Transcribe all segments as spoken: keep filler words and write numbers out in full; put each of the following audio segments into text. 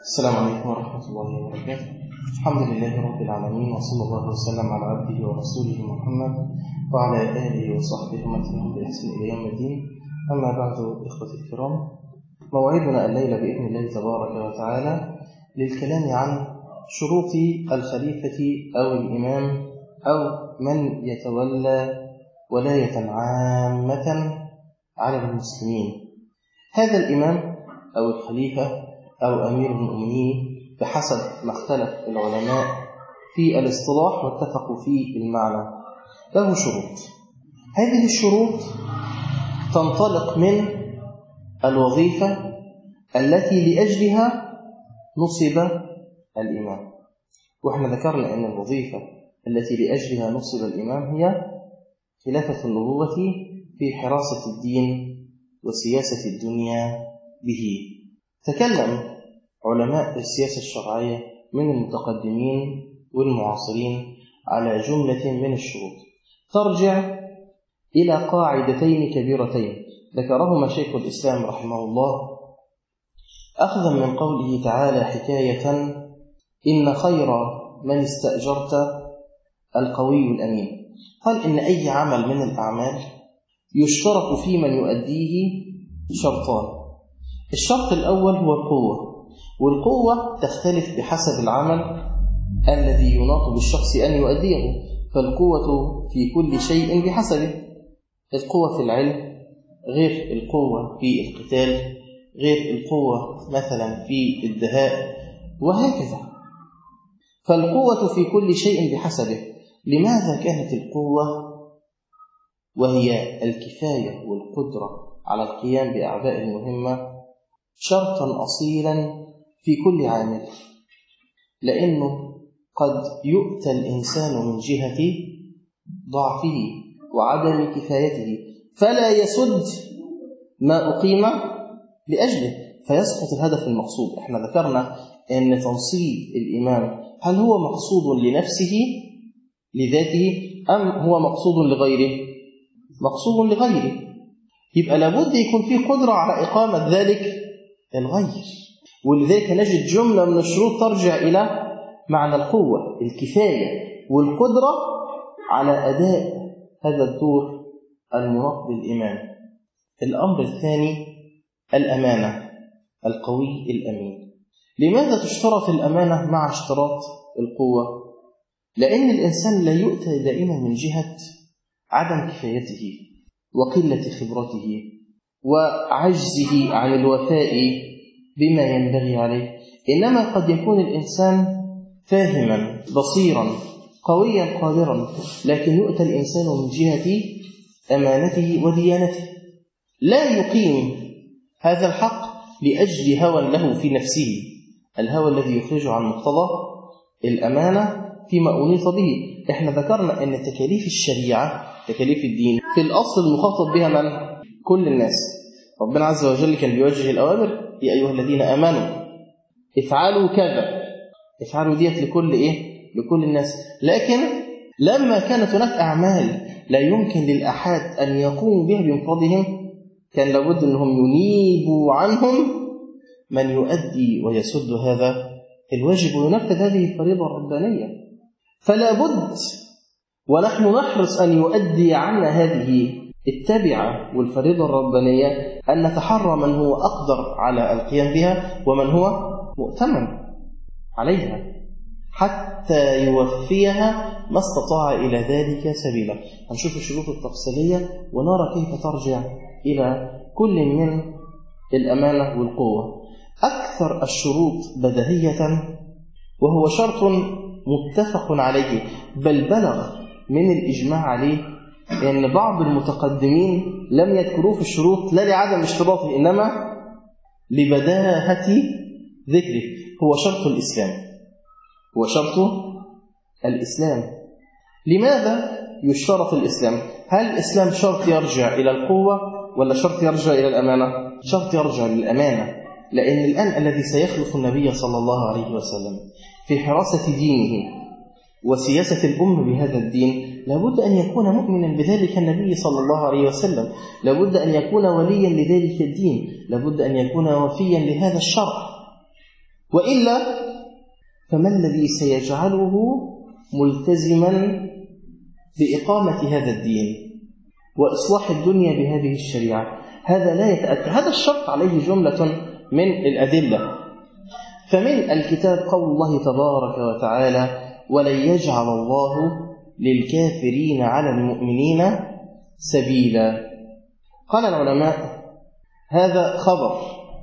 السلام عليكم ورحمة الله وبركاته. الحمد لله رب العالمين، وصلى الله وسلم على عبده ورسوله محمد وعلى آله وصحبه ومن تبعهم بإحسان إلى يوم الدين. أما بعد، إخوتي الكرام، موعدنا الليلة بإذن الله تبارك وتعالى للكلام عن شروط الخليفة أو الإمام أو من يتولى ولاية عامة على المسلمين. هذا الإمام أو الخليفة أو أمير المؤمنين بحسب ما اختلف العلماء في الاصطلاح واتفقوا في المعنى، له شروط. هذه الشروط تنطلق من الوظيفة التي لأجلها نصب الإمام. وإحنا ذكرنا أن الوظيفة التي لأجلها نصب الإمام هي خلافة النبوة في حراسة الدين وسياسة الدنيا به. تكلم علماء السياسة الشرعية من المتقدمين والمعاصرين على جملة من الشروط ترجع إلى قاعدتين كبيرتين ذكرهما شيخ الإسلام رحمه الله، أخذا من قوله تعالى حكاية: إن خير من استأجرت القوي الأمين. قال إن أي عمل من الأعمال يشترط في من يؤديه شرطان. الشرط الأول هو القوة، والقوة تختلف بحسب العمل الذي يناط بالشخص أن يؤديه، فالقوة في كل شيء بحسبه. القوة في العلم غير القوة في القتال، غير القوة مثلا في الدهاء، وهكذا. فالقوة في كل شيء بحسبه. لماذا كانت القوة وهي الكفاية والقدرة على القيام بأعباء المهمة شرطا أصيلا في كل عامل؟ لأنه قد يؤتى الإنسان من جهة ضعفه وعدم كفايته فلا يسد ما أقيم لأجله فيسقط الهدف المقصود. احنا ذكرنا أن تنصيب الإمام هل هو مقصود لنفسه لذاته أم هو مقصود لغيره؟ مقصود لغيره، يبقى لابد يكون فيه قدرة على إقامة ذلك الغير. ولذلك نجد جملة من الشروط ترجع إلى معنى القوة، الكفاية والقدرة على أداء هذا الدور المناط للإمام. الأمر الثاني الأمانة، القوي الأمين. لماذا تشترط الأمانة مع اشتراط القوة؟ لأن الإنسان لا يؤتى دائما من جهة عدم كفايته وقلة خبرته وعجزه عن الوفاء بما ينبغي عليه، إنما قد يكون الإنسان فاهما بصيرا قويا قادرا، لكن يؤتى الإنسان من جهة أمانته وديانته، لا يقيم هذا الحق لأجل هوى له في نفسه، الهوى الذي يخرج عن مقتضى الأمانة فيما أنيط به. احنا ذكرنا أن تكاليف الشريعة، تكاليف الدين، في الأصل المخاطب بها من؟ كل الناس. ربنا عز وجل كان بيوجه الأوامر: يا أيها الذين آمنوا افعلوا كذا، افعلوا ديت لكل إيه؟ لكل الناس. لكن لما كانت هناك أعمال لا يمكن للأحد أن يقوموا بها بمفردهم كان لابد أنهم ينيبوا عنهم من يؤدي ويسد هذا الواجب وينفذ هذه الفريضة الربانية. فلا بد ونحن نحرص أن يؤدي عنا هذه التبعة والفريضة الربانية أن نتحرى من هو أقدر على القيام بها ومن هو مؤتمن عليها حتى يوفيها ما استطاع إلى ذلك سبيلا. هنشوف الشروط التفصيلية ونرى كيف ترجع إلى كل من الأمانة والقوة. أكثر الشروط بديهية وهو شرط متفق عليه، بل بلغ من الإجماع عليه أن بعض المتقدمين لم يذكروه في الشروط لا لعدم اشتراطه إنما لبداهة ذكره. هو شرط الإسلام، هو شرط الإسلام. لماذا يشترط الإسلام؟ هل الإسلام شرط يرجع إلى القوة ولا شرط يرجع إلى الأمانة؟ شرط يرجع للأمانة، لأن الآن الذي سيخلف النبي صلى الله عليه وسلم في حراسة دينه وسياسة الأمة بهذا الدين لابد أن يكون مؤمنا بذلك النبي صلى الله عليه وسلم، لابد أن يكون وليا لذلك الدين، لابد أن يكون وفيا لهذا الشرع. وإلا فما الذي سيجعله ملتزما بإقامة هذا الدين وإصلاح الدنيا بهذه الشريعة؟ هذا لا يتأتى. هذا الشرط عليه جملة من الأدلة. فمن الكتاب قول الله تبارك وتعالى: ولن يجعل الله للكافرين على المؤمنين سبيلا. قال العلماء: هذا خبر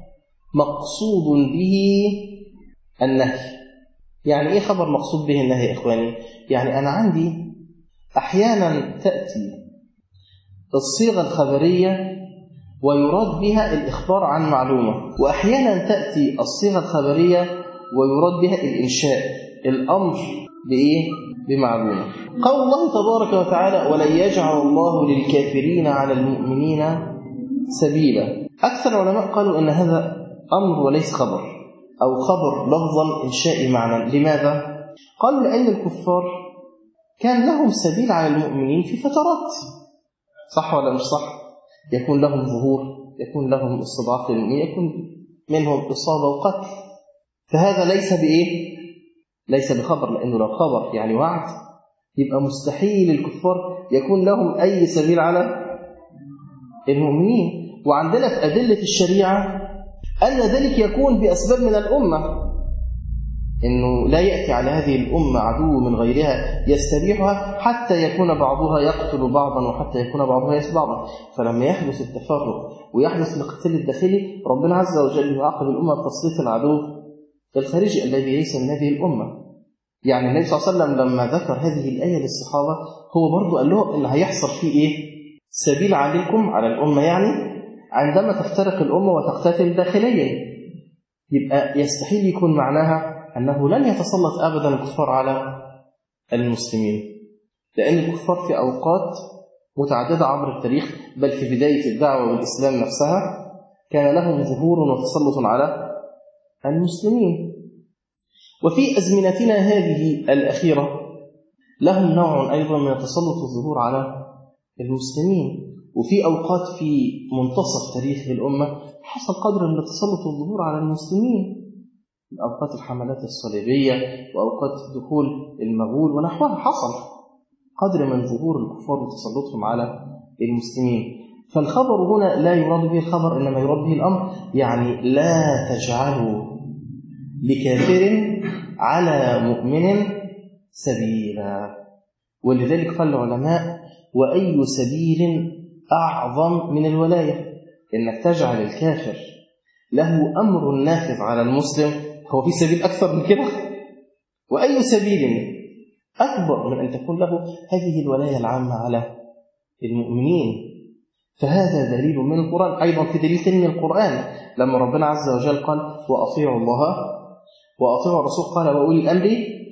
مقصود به النهي. يعني إيه خبر مقصود به النهي يا إخواني؟ يعني أنا عندي أحيانا تأتي الصيغة الخبرية ويراد بها الإخبار عن معلومة، وأحيانا تأتي الصيغة الخبرية ويراد بها الإنشاء، الأمر بإيه؟ بمعلومة. قول الله تبارك وتعالى: ولن يجعل الله للكافرين على المؤمنين سبيلا. أكثر العلماء قالوا إن هذا أمر وليس خبر، أو خبر لفظا إنشائي معنى. لماذا؟ قالوا لأن الكفار كان لهم سبيل على المؤمنين في فترات، صح ولا مش صح؟ يكون لهم ظهور، يكون لهم استضعاف للمؤمنين، يكون منهم إصابة وقتل. فهذا ليس بإيه؟ ليس بخبر، لأنه لو خبر يعني وعد يبقى مستحيل الكفار يكون لهم أي سبيل على المؤمنين. وعندنا في أدلة الشريعة أن ذلك يكون بأسباب من الأمة، إنه لا يأتي على هذه الأمة عدو من غيرها يستبيحها حتى يكون بعضها يقتل بعضا وحتى يكون بعضها يسبى بعضا. فلما يحدث التفرق ويحدث الاقتتال الداخلي، ربنا عز وجل يعاقب الأمة بتسليط العدو الخارجي الذي ليس من هذه الأمة. يعني النبي صلى الله عليه وسلم لما ذكر هذه الآية للصحابة هو برضو قال لهم إن هيحصل فيه إيه؟ سبيل عليكم على الأمة، يعني عندما تفترق الأمة وتقتتل داخليا. يبقى يستحيل يكون معناها أنه لن يتسلط أبدا الكفار على المسلمين، لأن الكفار في أوقات متعددة عبر التاريخ، بل في بداية الدعوة والإسلام نفسها كان لهم ظهور وتسلط على المسلمين. وفي أزمنتنا هذه الأخيرة لهم نوع أيضا من التسلط والظهور على المسلمين. وفي أوقات في منتصف تاريخ الأمة حصل قدر من التسلط والظهور على المسلمين، أوقات الحملات الصليبية وأوقات دخول المغول ونحوها، حصل قدر من ظهور الكفار وتسلطهم على المسلمين. فالخبر هنا لا يراد به الخبر، إنما يراد به الأمر. يعني لا تجعلوا لكافر على مؤمن سبيلا. ولذلك قال العلماء: وأي سبيل أعظم من الولاية؟ إنك تجعل الكافر له أمر نافذ على المسلم. هو في سبيل أكثر من كده؟ وأي سبيل أكبر من أن تكون له هذه الولاية العامة على المؤمنين؟ فهذا دليل من القرآن. أيضا في دليل من القرآن لما ربنا عز وجل قال: وأطيعوا الله وأطيعوا الرسول، قال: وأولي الأمر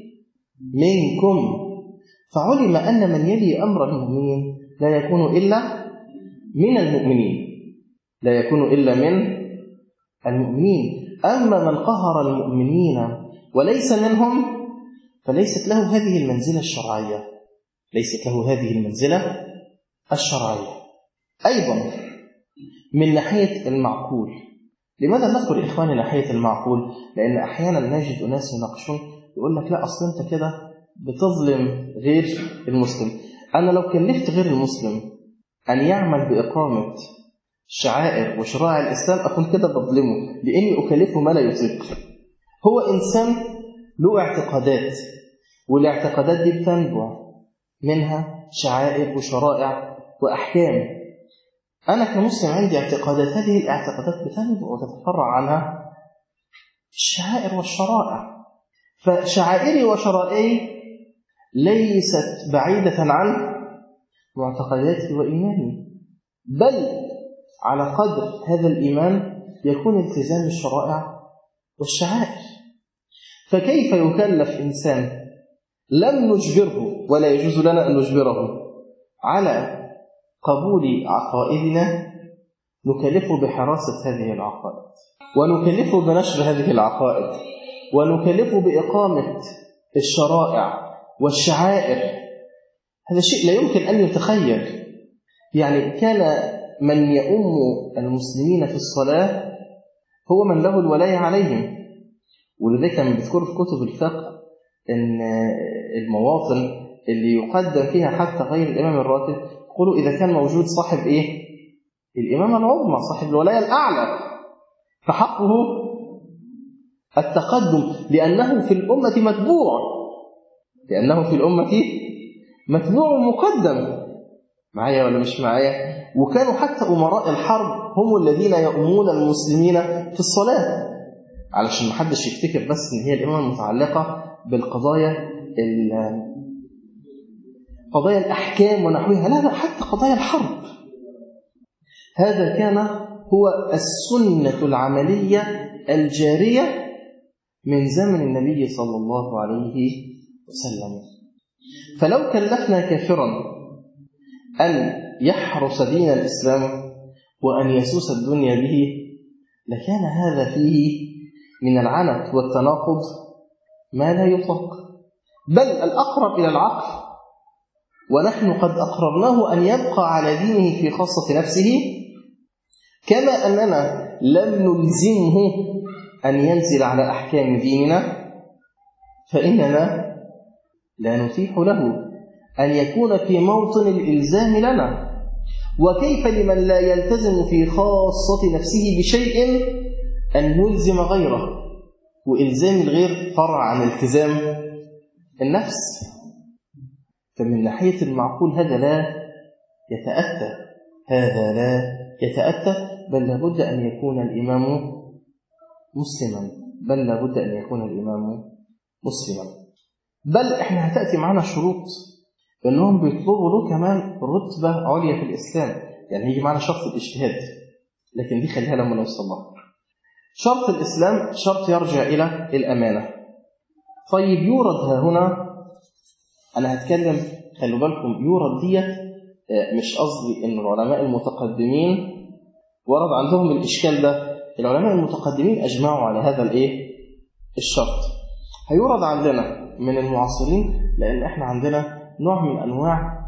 منكم. فعلم أن من يلي أمر المؤمنين لا يكون إلا من المؤمنين، لا يكون إلا من المؤمنين. أما من قهر المؤمنين وليس منهم فليست له هذه المنزلة الشرعية، ليست له هذه المنزلة الشرعية. أيضا من ناحية المعقول. لماذا نذكر إخواني ناحية المعقول؟ لأن أحيانا نجد أناس يناقشون يقول لك: لا، أصل أنت كده بتظلم غير المسلم. أنا لو كلفت غير المسلم أن يعمل بإقامة شعائر وشرائع الإسلام أكون كده بظلمه، لأني أكلفه ما لا يطيق. هو إنسان له اعتقادات، والاعتقادات دي بتنبع منها شعائر وشرائع وأحكام. أنا كمسلم عندي اعتقادات، هذه الاعتقادات بتنبع وتتفرع عنها الشعائر والشرائع. فشعائري وشرائعي ليست بعيدة عن معتقداتي وإيماني، بل على قدر هذا الإيمان يكون التزام الشرائع والشعائر. فكيف يكلف إنسان لم نجبره ولا يجوز لنا أن نجبره على قبول عقائدنا، نكلفه بحراسة هذه العقائد، ونكلفه بنشر هذه العقائد، ونكلفه بإقامة الشرائع والشعائر؟ هذا شيء لا يمكن أن يتخيل. يعني كان من يؤم المسلمين في الصلاة هو من له الولاية عليهم، ولذلك لما بيذكروا في كتب الفقه إن المواطن اللي يقدم فيها حتى غير الإمام الراتب يقولوا إذا كان موجود صاحب إيه؟ الإمام العظمى، صاحب الولاية الأعلى، فحقه التقدم لأنه في الأمة متبوع، لأنه في الأمة متبوع مقدم. معايا ولا مش معايا؟ وكانوا حتى أمراء الحرب هم الذين يؤمون المسلمين في الصلاة، علشان محدش يفتكر بس إن هي الإمامة المتعلقة بالقضايا قضايا الأحكام ونحوها، لا لا، حتى قضايا الحرب. هذا كان هو السنة العملية الجارية من زمن النبي صلى الله عليه وسلم. فلو كلفنا كافرا أن يحرس دين الإسلام وأن يسوس الدنيا به لكان هذا فيه من العنت والتناقض ما لا يطاق، بل الأقرب إلى العقل، ونحن قد أقررناه أن يبقى على دينه في خاصة نفسه، كما أننا لم نلزمه أن ينزل على أحكام ديننا، فإننا لا نتيح له أن يكون في موطن الإلزام لنا. وكيف لمن لا يلتزم في خاصة نفسه بشيء أن يلزم غيره؟ وإلزام الغير فرع عن التزام النفس. فمن ناحية المعقول هذا لا يتأتى، هذا لا يتأتى، بل لابد أن يكون الإمام مسلما، بل لابد أن يكون الإمام مسلما. بل إحنا هتأتي معنا شروط أنهم بيطلبوا له كمان رتبة عليا في الإسلام، يعني هيجي معنا شرط الاجتهاد، لكن دي خليها لما نوصل لها. شرط الإسلام شرط يرجع إلى الأمانة. طيب يورد ها هنا، أنا هتكلم خلوا بالكم، يورد ديت مش قصدي إن العلماء المتقدمين ورد عندهم الإشكال ده، العلماء المتقدمين أجمعوا على هذا الإيه؟ الشرط. هيورد عندنا من المعاصرين، لأن إحنا عندنا نوع من أنواع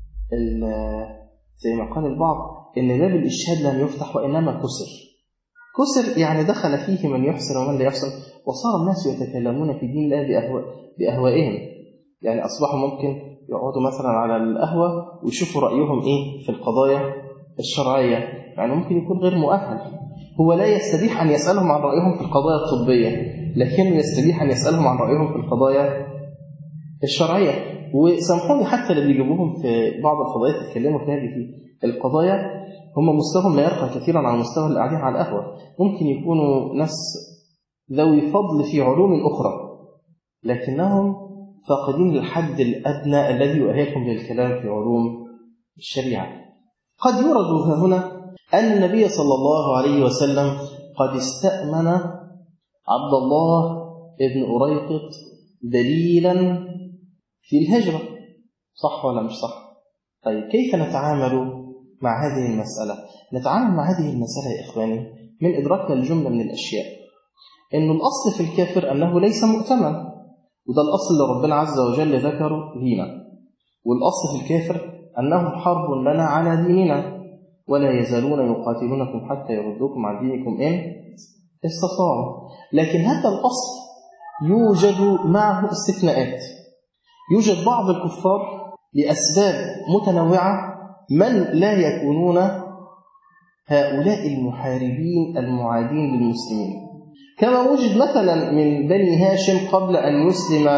زي ما قال البعض إن باب الإشهاد لم يفتح وإنما كسر. كسر يعني دخل فيه من يحسن ومن لا يحسن، وصار الناس يتكلمون في دين الله بأهواء بأهوائهم. يعني أصبحوا ممكن يقعدوا مثلا على القهوة ويشوفوا رأيهم إيه في القضايا الشرعية، يعني ممكن يكون غير مؤهل، هو لا يستبيح أن يسألهم عن رأيهم في القضايا الطبية، لكنه يستبيح أن يسألهم عن رأيهم في القضايا الشرعية. وسامحوني حتى اللي بيجيبوهم في بعض الفضائيات يتكلموا في هذه القضايا هم مستواهم لا يرقى كثيرا عن مستوى اللي قاعدين على القهوة، ممكن يكونوا ناس ذوي فضل في علوم أخرى، لكنهم فاقدين للحد الأدنى الذي يؤهلهم للكلام في علوم الشريعة. قد يورد هنا أن النبي صلى الله عليه وسلم قد استأمن عبد الله ابن أريقط دليلا في الهجرة، صح ولا مش صح؟ طيب كيف نتعامل مع هذه المسألة؟ نتعامل مع هذه المسألة يا إخواني من إدراكنا الجملة من الأشياء، إنه الأصل في الكافر أنه ليس مؤتمن، وده الأصل اللي ربنا عز وجل ذكره لينا. والأصل في الكافر أنه حرب لنا على ديننا، ولا يزالون يقاتلونكم حتى يردوكم عن دينكم إن استطاعوا. لكن هذا الأصل يوجد معه استثناءات. يوجد بعض الكفار لأسباب متنوعة من لا يكونون هؤلاء المحاربين المعادين للمسلمين، كما وجد مثلا من بني هاشم قبل أن يسلم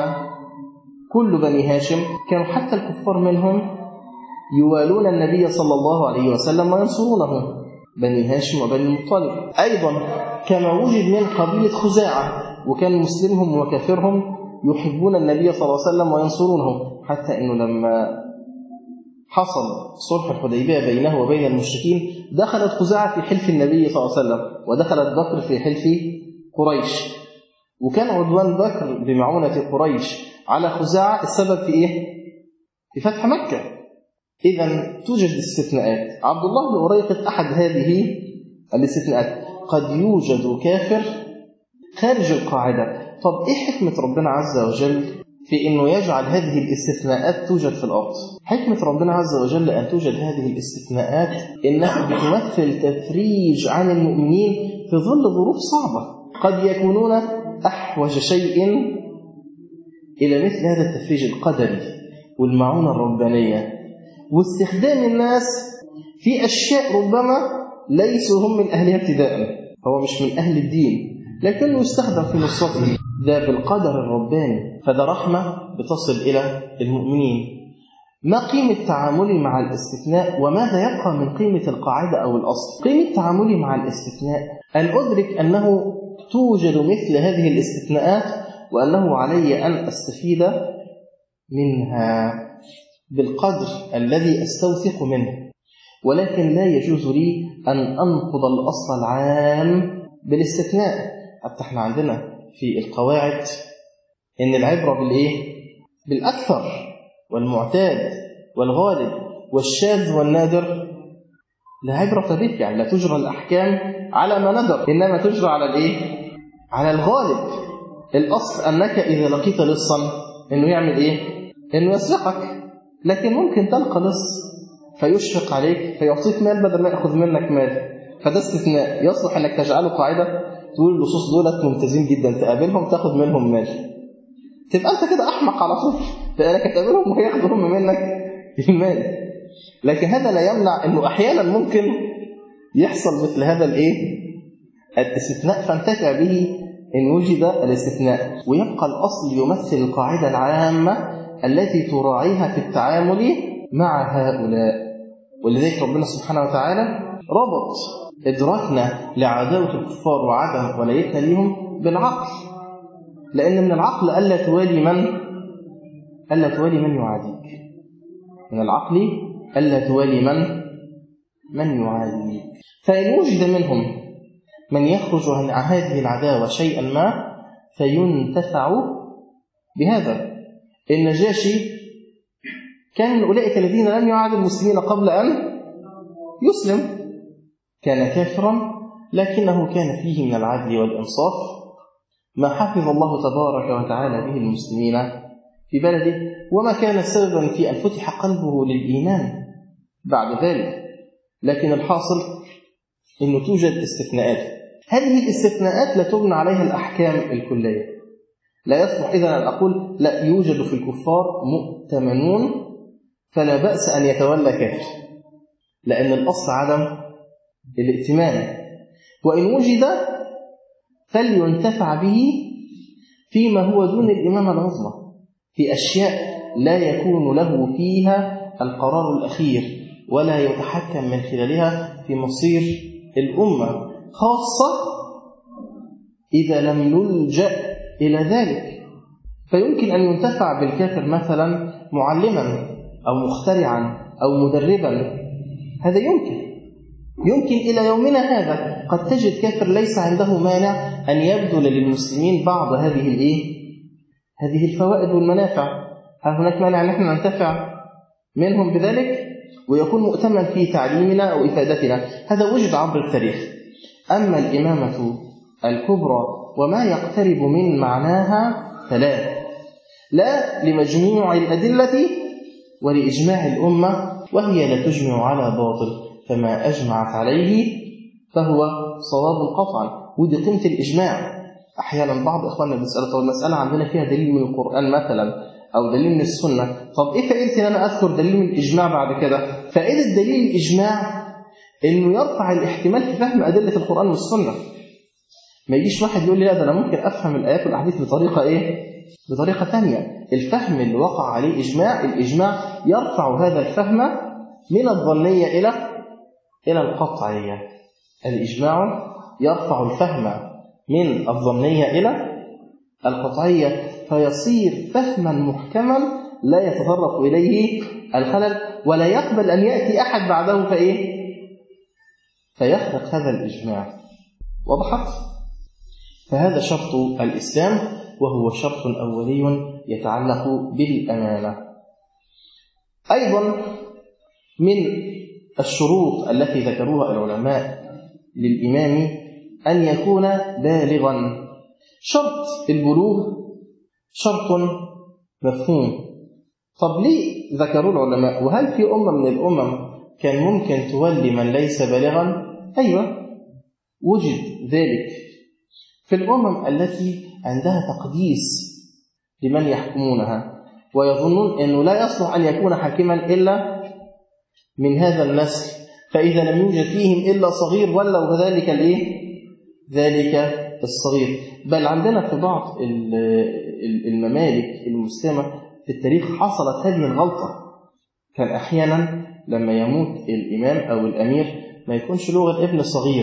كل بني هاشم، كانوا حتى الكفار منهم يوالون النبي صلى الله عليه وسلم وينصرونه، بني هاشم وبني المطلب. أيضا كما وجد من قبيلة خزاعة، وكان مسلمهم وكافرهم يحبون النبي صلى الله عليه وسلم وينصرونه، حتى أنه لما حصل صلح الحديبية بينه وبين المشركين دخلت خزاعة في حلف النبي صلى الله عليه وسلم، ودخلت بكر في حلف قريش، وكان عدوان بكر بمعونة قريش على خزاعة السبب في إيه؟ في فتح مكة. إذن توجد استثناءات. عبد الله بن أريقط أحد هذه الاستثناءات. قد يوجد كافر خارج القاعدة. طب إيه حكمة ربنا عز وجل في إنه يجعل هذه الاستثناءات توجد في الأرض؟ حكمة ربنا عز وجل أن توجد هذه الاستثناءات إنها بتمثل تفريج عن المؤمنين في ظل ظروف صعبة. قد يكونون أحوج شيء إلى مثل هذا التفريج القدري والمعونة الربانية واستخدام الناس في أشياء ربما ليسوا هم من أهلها ابتداء. هو مش من أهل الدين لكنه يستخدم في نصرته، ده بالقدر الرباني، فده رحمة بتصل إلى المؤمنين. ما قيمة تعاملي مع الاستثناء وماذا يبقى من قيمة القاعدة أو الأصل؟ قيمة تعاملي مع الاستثناء أن أدرك أنه توجد مثل هذه الاستثناءات وأنه علي أن أستفيد منها بالقدر الذي أستوثق منه، ولكن لا يجوز لي أن أنقض الأصل العام بالاستثناء. حتى احنا عندنا في القواعد إن العبرة بالإيه؟ بالأكثر والمعتاد والغالب والشاذ والنادر. لا عبرة به، يعني لا تجرى الأحكام على ما ندر، إنما تجرى على الإيه؟ على الغالب. الأصل أنك إذا لقيت لصا إنه يعمل إيه؟ إنه يسرقك، لكن ممكن تلقى لص فيشفق عليك فيعطيك مال بدل ما يأخذ منك مال، فده استثناء يصلح أنك تجعله قاعدة، تقول اللصوص دولت ممتازين جدا، تقابلهم تأخذ منهم مال، تبقى أنت كده أحمق على طول، لأنك تقابلهم ويأخذوا هم منك المال. لكن هذا لا يمنع أنه أحيانا ممكن يحصل مثل هذا الإيه؟ الاستثناء، فانتفع به إن وجد الاستثناء، ويبقى الأصل يمثل القاعدة العامة التي تراعيها في التعامل مع هؤلاء. ولذلك ربنا سبحانه وتعالى ربط إدراكنا لعداوة الكفار وعدم ولايتنا لهم بالعقل، لأن من العقل ألا توالي من ألا توالي من يعاديك، من العقل ألا توالي من من يعاديك. فإن وجد منهم من يخرج عن هذه العداوة شيئا ما فينتفع بهذا. النجاشي كان من أولئك الذين لم يعادوا المسلمين قبل أن يسلم، كان كافرا لكنه كان فيه من العدل والإنصاف ما حفظ الله تبارك وتعالى به المسلمين في بلده، وما كان سببا في أن فتح قلبه للإيمان بعد ذلك. لكن الحاصل أنه توجد استثناءات، هذه الاستثناءات لا تبنى عليها الأحكام الكلية. لا يصلح إذن أن أقول لا يوجد في الكفار مؤتمنون فلا بأس أن يتولى كافر، لأن الأصل عدم الائتمان، وإن وجد فلينتفع به فيما هو دون الإمامة العظمى، في أشياء لا يكون له فيها القرار الأخير ولا يتحكم من خلالها في مصير الأمة، خاصة إذا لم نلجأ إلى ذلك. فيمكن أن ينتفع بالكافر مثلا معلما أو مخترعا أو مدربا، هذا يمكن يمكن إلى يومنا هذا قد تجد كافر ليس عنده مانع أن يبذل للمسلمين بعض هذه الإيه؟ هذه الفوائد والمنافع. هل هناك مانع أن احنا ننتفع منهم بذلك ويكون مؤتمن في تعليمنا أو إفادتنا؟ هذا وجد عبر التاريخ. أما الإمامة الكبرى وما يقترب من معناها فلا، لا لمجموع الأدلة ولإجماع الأمة، وهي لا تجمع على باطل، فما أجمعت عليه فهو صواب قطعا. ودي قيمة الإجماع. أحيانا بعض إخواننا بيسألوا طب المسألة عندنا فيها دليل من القرآن مثلا أو دليل من السنة، طب إيه فائدة أن أنا أذكر دليل من الإجماع بعد كده؟ فائدة دليل الإجماع إنه يرفع الاحتمال في فهم أدلة القرآن والسنة. ما يجيش واحد يقول لي لا ده أنا ممكن أفهم الآيات والأحاديث بطريقة إيه؟ بطريقة ثانية. الفهم اللي وقع عليه إجماع، الإجماع يرفع هذا الفهم من الظنية إلى إلى القطعية. الإجماع يرفع الفهم من الظنية إلى القطعية، فيصير فهما محكما لا يتطرق إليه الخلل، ولا يقبل أن يأتي أحد بعده فإيه؟ فيخرق هذا الإجماع. وضحت؟ فهذا شرط الإسلام، وهو شرط أولي يتعلق بالأمانة. أيضا من الشروط التي ذكروها العلماء للإمام أن يكون بالغا. شرط البلوغ شرط مفهوم. طب ليه ذكروا العلماء؟ وهل في أمة من الأمم كان ممكن تولي من ليس بالغا؟ أيوة، وجد ذلك في الأمم التي عندها تقديس لمن يحكمونها، ويظنون أنه لا يصلح أن يكون حاكما إلا من هذا النسل، فإذا لم يوجد فيهم إلا صغير ولوا ذلك الإيه؟ ذلك الصغير. بل عندنا في بعض الممالك المسلمة في التاريخ حصلت هذه الغلطة. كان أحيانا لما يموت الإمام أو الأمير ما يكونش له غير ابن صغير،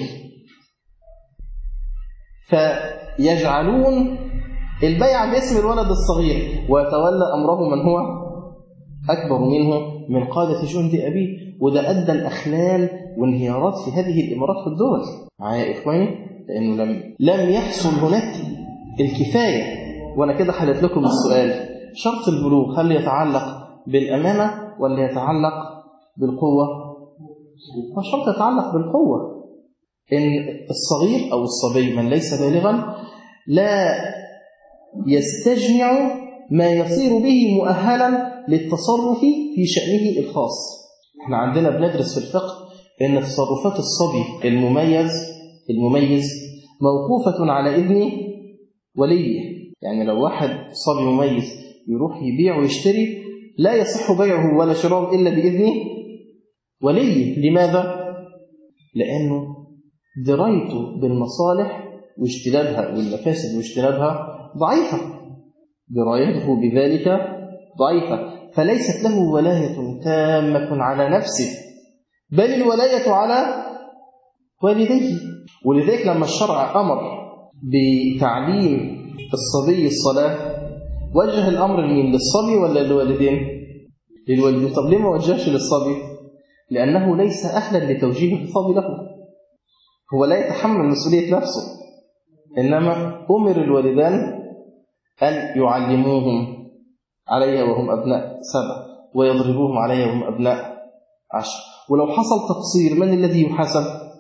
فيجعلون البيعة باسم الولد الصغير، ويتولى أمره من هو أكبر منه من قادة جند أبيه. وده أدى الأخلال وانهيارات في هذه الإمارات في الدول. معايا يا إخواني؟ لأنه لم لم يحصل هناك الكفاية. وأنا كده حلت لكم السؤال: شرط البلوغ هل يتعلق بالأمانة ولا يتعلق بالقوة؟ فالشرط يتعلق بالقوة. إن الصغير أو الصبي من ليس بالغا لا يستجمع ما يصير به مؤهلا للتصرف في شأنه الخاص. احنا عندنا بندرس في الفقه ان تصرفات الصبي المميز المميز موقوفة على إذن وليه. يعني لو واحد صبي مميز يروح يبيع ويشتري لا يصح بيعه ولا شراؤه إلا بإذن وليه. لماذا؟ لأنه درايته بالمصالح واجتنابها والمفاسد واجتنابها ضعيفة، درايته بذلك ضعيفة، فليست له ولاية تامة على نفسه، بل الولاية على والديه. ولذلك لما الشرع أمر بتعليم الصبي الصلاة وجه الأمر لمين؟ للصبي ولا للوالدين؟ للوالدين. طب ليه ما وجهش للصبي؟ لأنه ليس أهلا لتوجيه الخطاب له، هو لا يتحمل مسؤولية نفسه، إنما أمر الوالدان أن يعلموهم عليها وهم أبناء سبع ويضربوهم عليها وهم أبناء عشر. ولو حصل تقصير من الذي يحاسب؟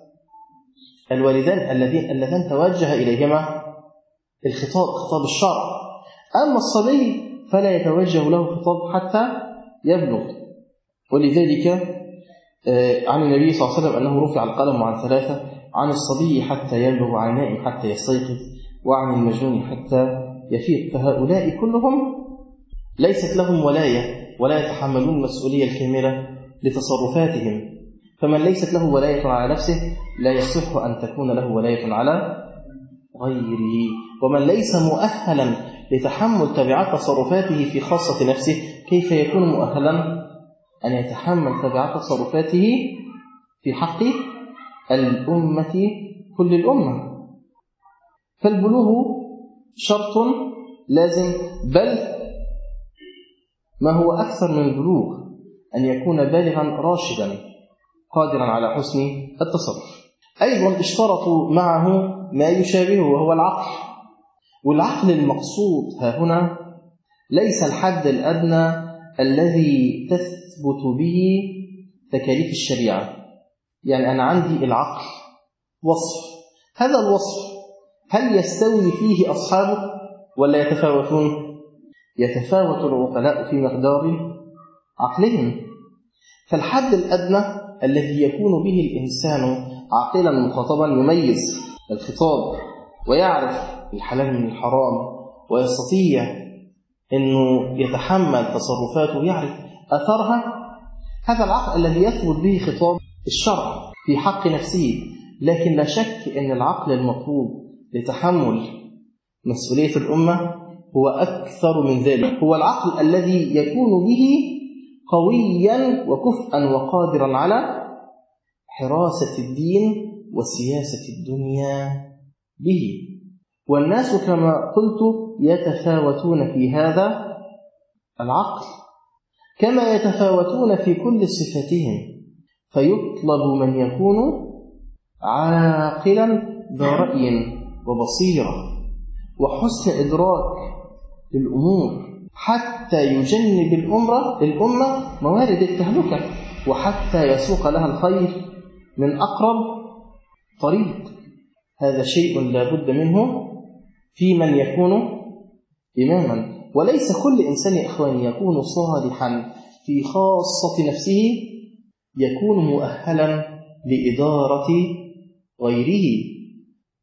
الوالدان اللذين اللذان توجه إليهما الخطاب، خطاب الشرع. أما الصبي فلا يتوجه له خطاب حتى يبلغ. ولذلك عن النبي صلى الله عليه وسلم أنه رفع القلم عن ثلاثة: عن الصبي حتى يبلغ، وعن النائم حتى يستيقظ، وعن المجنون حتى يفيق. فهؤلاء كلهم ليست لهم ولاية ولا يتحملون المسؤولية الكاملة لتصرفاتهم. فمن ليست له ولاية على نفسه لا يصح أن تكون له ولاية على غيره. ومن ليس مؤهلا لتحمل تبعات تصرفاته في خاصة نفسه كيف يكون مؤهلا أن يتحمل تبعات تصرفاته في حق الأمة كل الأمة؟ فالبلوغ شرط لازم، بل ما هو أكثر من البلوغ أن يكون بالغا راشدا قادرا على حسن التصرف. أيضا اشترطوا معه ما يشابهه وهو العقل. والعقل المقصود ها هنا ليس الحد الأدنى الذي تثبت به تكاليف الشريعة. يعني أنا عندي العقل وصف، هذا الوصف هل يستوي فيه أصحابه ولا يتفاوتون؟ يتفاوت العقلاء في مقدار عقلهم. فالحد الأدنى الذي يكون به الإنسان عاقلا مخاطبا يميز الخطاب ويعرف الحلال من الحرام ويستطيع أنه يتحمل تصرفاته ويعرف أثرها، هذا العقل الذي يثبت به خطاب الشرع في حق نفسه. لكن لا شك أن العقل المطلوب لتحمل مسؤولية الأمة هو أكثر من ذلك، هو العقل الذي يكون به قويا وكفءا وقادرا على حراسة الدين وسياسة الدنيا به. والناس كما قلت يتفاوتون في هذا العقل كما يتفاوتون في كل صفاتهم، فيطلب من يكون عاقلا ذا رأي وبصيرة وحسن إدراك للأمور حتى يجنب الأمة الأمة موارد التهلكة، وحتى يسوق لها الخير من أقرب طريق. هذا شيء لا بد منه في من يكون إماما. وليس كل إنسان يا إخواني يكون صالحا في خاصة نفسه يكون مؤهلا لإدارة غيره.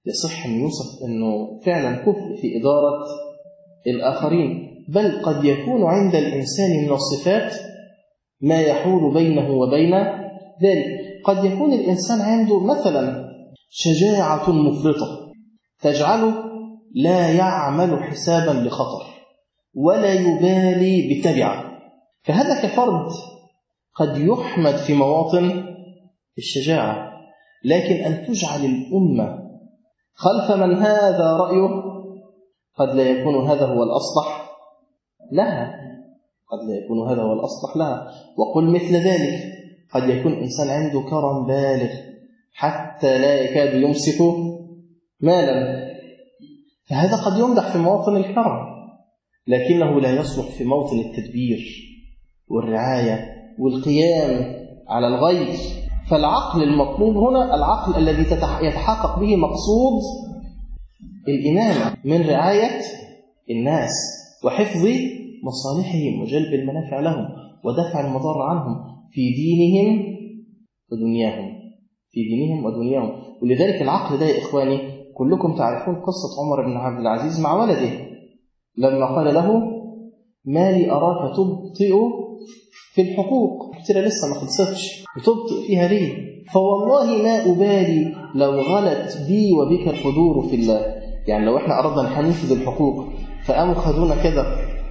يصح أن يوصف أنه فعلا كفء في إدارة الآخرين، بل قد يكون عند الإنسان من الصفات ما يحول بينه وبين ذلك. قد يكون الإنسان عنده مثلا شجاعة مفرطة تجعله لا يعمل حسابا لخطر ولا يبالي بتبعه، فهذا كفرد قد يحمد في مواطن الشجاعة، لكن أن تجعل الأمة خلف من هذا رأيه قد لا يكون هذا هو الأصلح لها، قد لا يكون هذا هو الأصلح لها. وقل مثل ذلك قد يكون إنسان عنده كرم بالغ حتى لا يكاد يمسك مالا، فهذا قد يمدح في مواطن الكرم، لكنه لا يصلح في موطن التدبير والرعاية والقيام على الغير. فالعقل المطلوب هنا العقل الذي يتحقق به مقصود الإمامة من رعاية الناس وحفظ مصالحهم وجلب المنافع لهم ودفع المضار عنهم في دينهم ودنياهم في دينهم ودنياهم. ولذلك العقل ده يا إخواني كلكم تعرفون قصة عمر بن عبد العزيز مع ولده لما قال له ما لي أراك تبطئ في الحقوق، قلت له لسه ما خلصتش وتبطئ فيها ليه؟ فوالله ما أبالي لو غلت بي وبك القدور في الله. يعني لو احنا أردنا ننفذ الحقوق فقاموا خدونا كده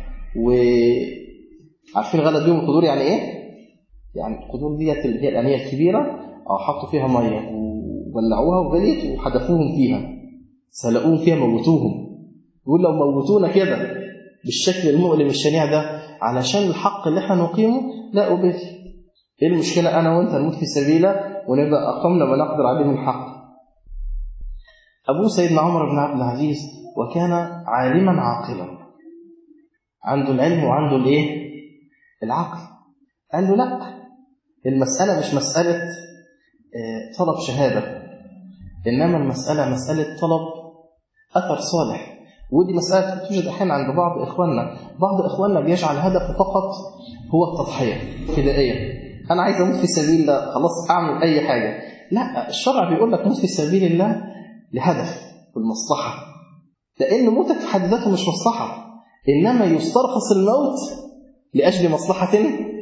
وعارفين غلت بيهم القدور يعني ايه؟ يعني القدور دي هي الأنية الكبيرة أو حطوا فيها مية وولعوها وغليت وحدفوهم فيها سلقوهم فيها موتوهم. يقول لو موتونا كده بالشكل المؤلم الشنيع ده علشان الحق اللي احنا نقيمه لا أبالي. ايه المشكلة أنا وانت نموت في سبيله ونبقى أقمنا ما نقدر عليه من الحق. أبو سيدنا عمر بن عبد العزيز وكان عالما عاقلا عنده العلم وعنده الايه العقل، قال له لا، المسألة مش مسألة طلب شهادة، إنما المسألة مسألة طلب أثر صالح. ودي مسألة توجد أحيانا عند بعض إخواننا. بعض إخواننا بيجعل هدفه فقط هو التضحية فدائية، أنا عايز أموت في سبيل الله خلاص أعمل أي حاجة. لا، الشرع بيقول لك موت في سبيل الله لهدف والمصلحة، لأن موتك في حد ذاته مش مصلحة، إنما يسترخص الموت لأجل مصلحة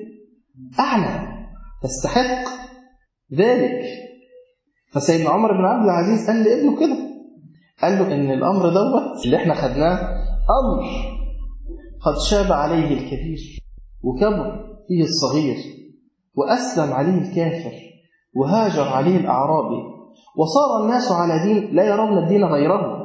أعلى تستحق ذلك. فسيدنا عمر بن عبد العزيز قال لابنه كده، قال له إن الأمر دوت اللي احنا خدناه أمر قد شاب عليه الكبير وكبر فيه الصغير وأسلم عليه الكافر وهاجر عليه الأعرابي وصار الناس على دين لا يرون الدين غيره،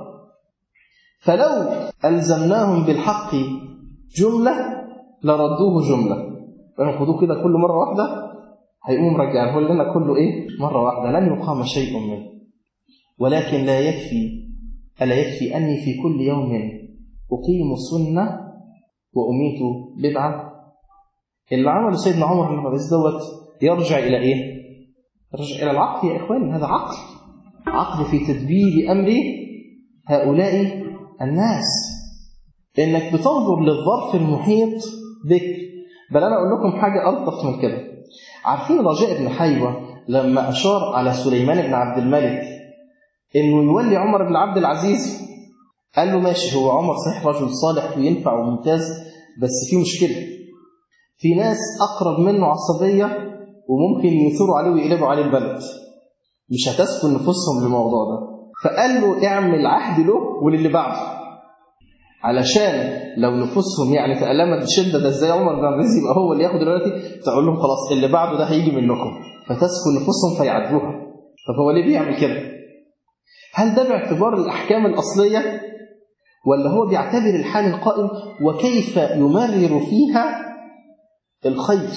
فلو ألزمناهم بالحق جملة لردوه جملة. فنأخذوه كده كل مرة واحدة هيقوم رجعه لنا كله إيه مرة واحدة، لن يقام شيء منه. ولكن لا يكفي ألا يكفي أني في كل يوم أقيم سنة وأميت بدعة؟ اللي عمله سيدنا عمر بن عبد دوت يرجع إلى إيه؟ يرجع إلى العقل يا إخواني. هذا عقل عقل في تدبير أمر هؤلاء الناس، إنك بتنظر للظرف المحيط بك. بل أنا أقول لكم حاجة ألطف من كده. عارفين رجاء بن حيوة لما أشار على سليمان بن عبد الملك إنه يولي عمر بن عبد العزيز، قال له ماشي، هو عمر صحيح رجل صالح وينفع وممتاز، بس في مشكلة، في ناس أقرب منه عصبية وممكن يثوروا عليه ويقلبوا عليه البلد، مش هتسكن نفوسهم للموضوع ده. فقال له اعمل عهد له وللي بعده، علشان لو نفوسهم يعني تألمت بشدة ده ازاي عمر بن عبد العزيز يبقى هو اللي ياخد دلوقتي، تقول لهم خلاص اللي بعده ده هيجي منكم، فتسكن نفوسهم فيعدوها. طب هو ليه بيعمل كده؟ هل ده باعتبار الأحكام الأصلية، ولا هو بيعتبر الحال القائم وكيف يمرر فيها الخير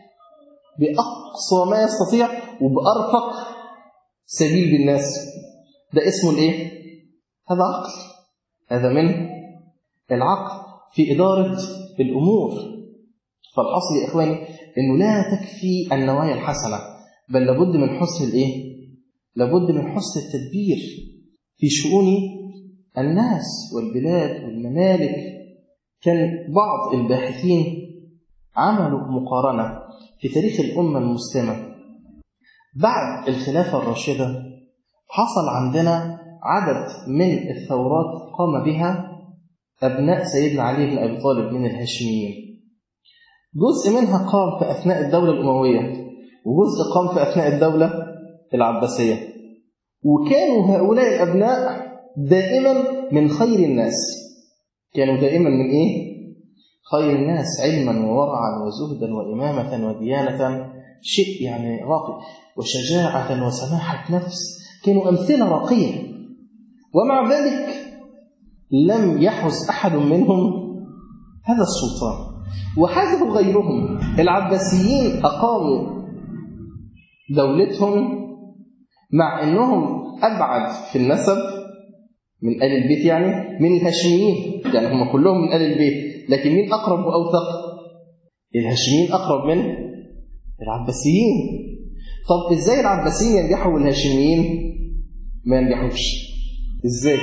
بأقصى ما يستطيع وبأرفق سبيل بالناس؟ ده اسمه الايه؟ هذا عقل، هذا من العقل في إدارة الأمور. فالأصل يا إخواني إنه لا تكفي النوايا الحسنة، بل لابد من حسن الإيه؟ لابد من حسن التدبير في شؤون الناس والبلاد والممالك. كان بعض الباحثين عملوا مقارنة في تاريخ الأمة المسلمة بعد الخلافة الراشدة. حصل عندنا عدد من الثورات قام بها أبناء سيدنا علي بن أبي طالب من الهاشميين. جزء منها قام في أثناء الدولة الأموية، وجزء قام في أثناء الدولة العباسية. وكانوا هؤلاء الأبناء دائما من خير الناس. كانوا دائما من إيه؟ خير الناس علما وورعا وزهدا وإمامة وديانة، شيء يعني راقي، وشجاعة وسماحة نفس. كانوا أمثلة راقية، ومع ذلك لم يحوز أحد منهم هذا السلطان، وحازه غيرهم. العباسيين أقاموا دولتهم مع أنهم أبعد في النسب من آل البيت، يعني من الهاشميين، يعني هم كلهم من آل البيت، لكن مين أقرب وأوثق؟ الهاشميين أقرب من العباسيين. طب إزاي العباسيين ينجحوا والهاشميين ما ينجحوش؟ إزاي؟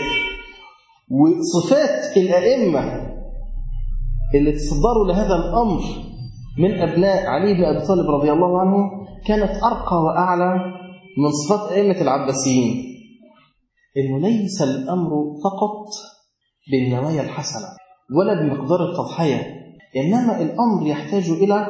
وصفات الأئمة اللي تصدروا لهذا الأمر من أبناء علي بن أبي طالب رضي الله عنه كانت أرقى وأعلى من صفات أئمة العباسيين. إنه ليس الأمر فقط بالنوايا الحسنة ولا بمقدار التضحية، إنما الأمر يحتاج إلى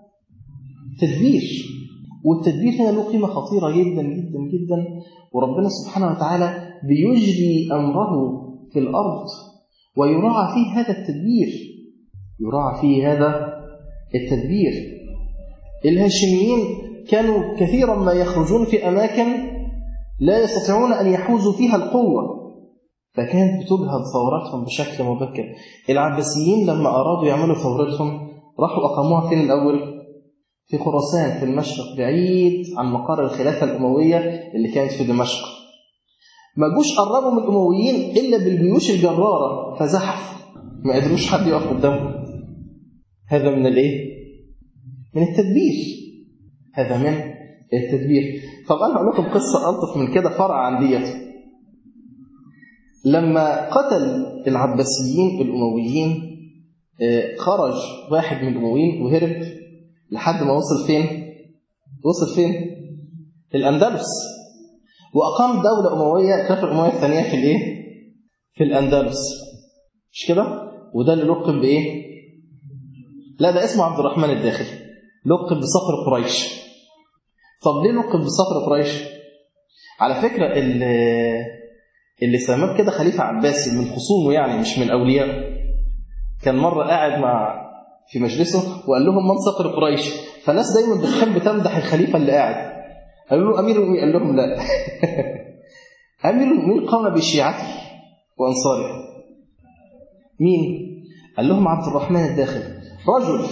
تدبير، والتدبير هنا له قيمة خطيرة جدا جدا جدا. وربنا سبحانه وتعالى بيجري أمره في الأرض ويراعى فيه هذا التدبير، يراعى فيه هذا التدبير. الهاشميين كانوا كثيرا ما يخرجون في أماكن لا يستطيعون أن يحوزوا فيها القوة، فكانت بتجهض ثوراتهم بشكل مبكر. العباسيين لما أرادوا يعملوا ثورتهم راحوا أقاموها فين الأول؟ في خراسان في المشرق، بعيد عن مقر الخلافة الأموية اللي كانت في دمشق. ما جوش قربوا من الأمويين إلا بالجيوش الجرارة، فزحفوا، ما قدروش حد يقف قدامهم. هذا من الإيه؟ من التدبير. هذا من التدبير. طب أنا هقول لكم قصة ألطف من كده، فرع عن ديته. لما قتل العباسيين الأمويين، خرج واحد من الأمويين وهرب لحد ما وصل فين؟ وصل فين؟ الأندلس، وأقام دولة أموية، الخلافة الأموية الثانية في الإيه؟ في الأندلس، مش كده؟ وده اللي لقب بإيه؟ لا، ده اسمه عبد الرحمن الداخل، لقب بصقر قريش. طب ليه لقب بصقر قريش؟ على فكرة اللي, اللي سماه كده خليفة عباسي من خصومه، يعني مش من أولياء. كان مرة قاعد مع في مجلسه وقال لهم من صقر قريش، فالناس دايما بتحب تمدح الخليفة اللي قاعد. قالوا له أمير المؤمنين، قال لهم لا أمير المؤمنين قام بشيعته وأنصاره. مين؟ قال لهم عبد الرحمن الداخل، رجل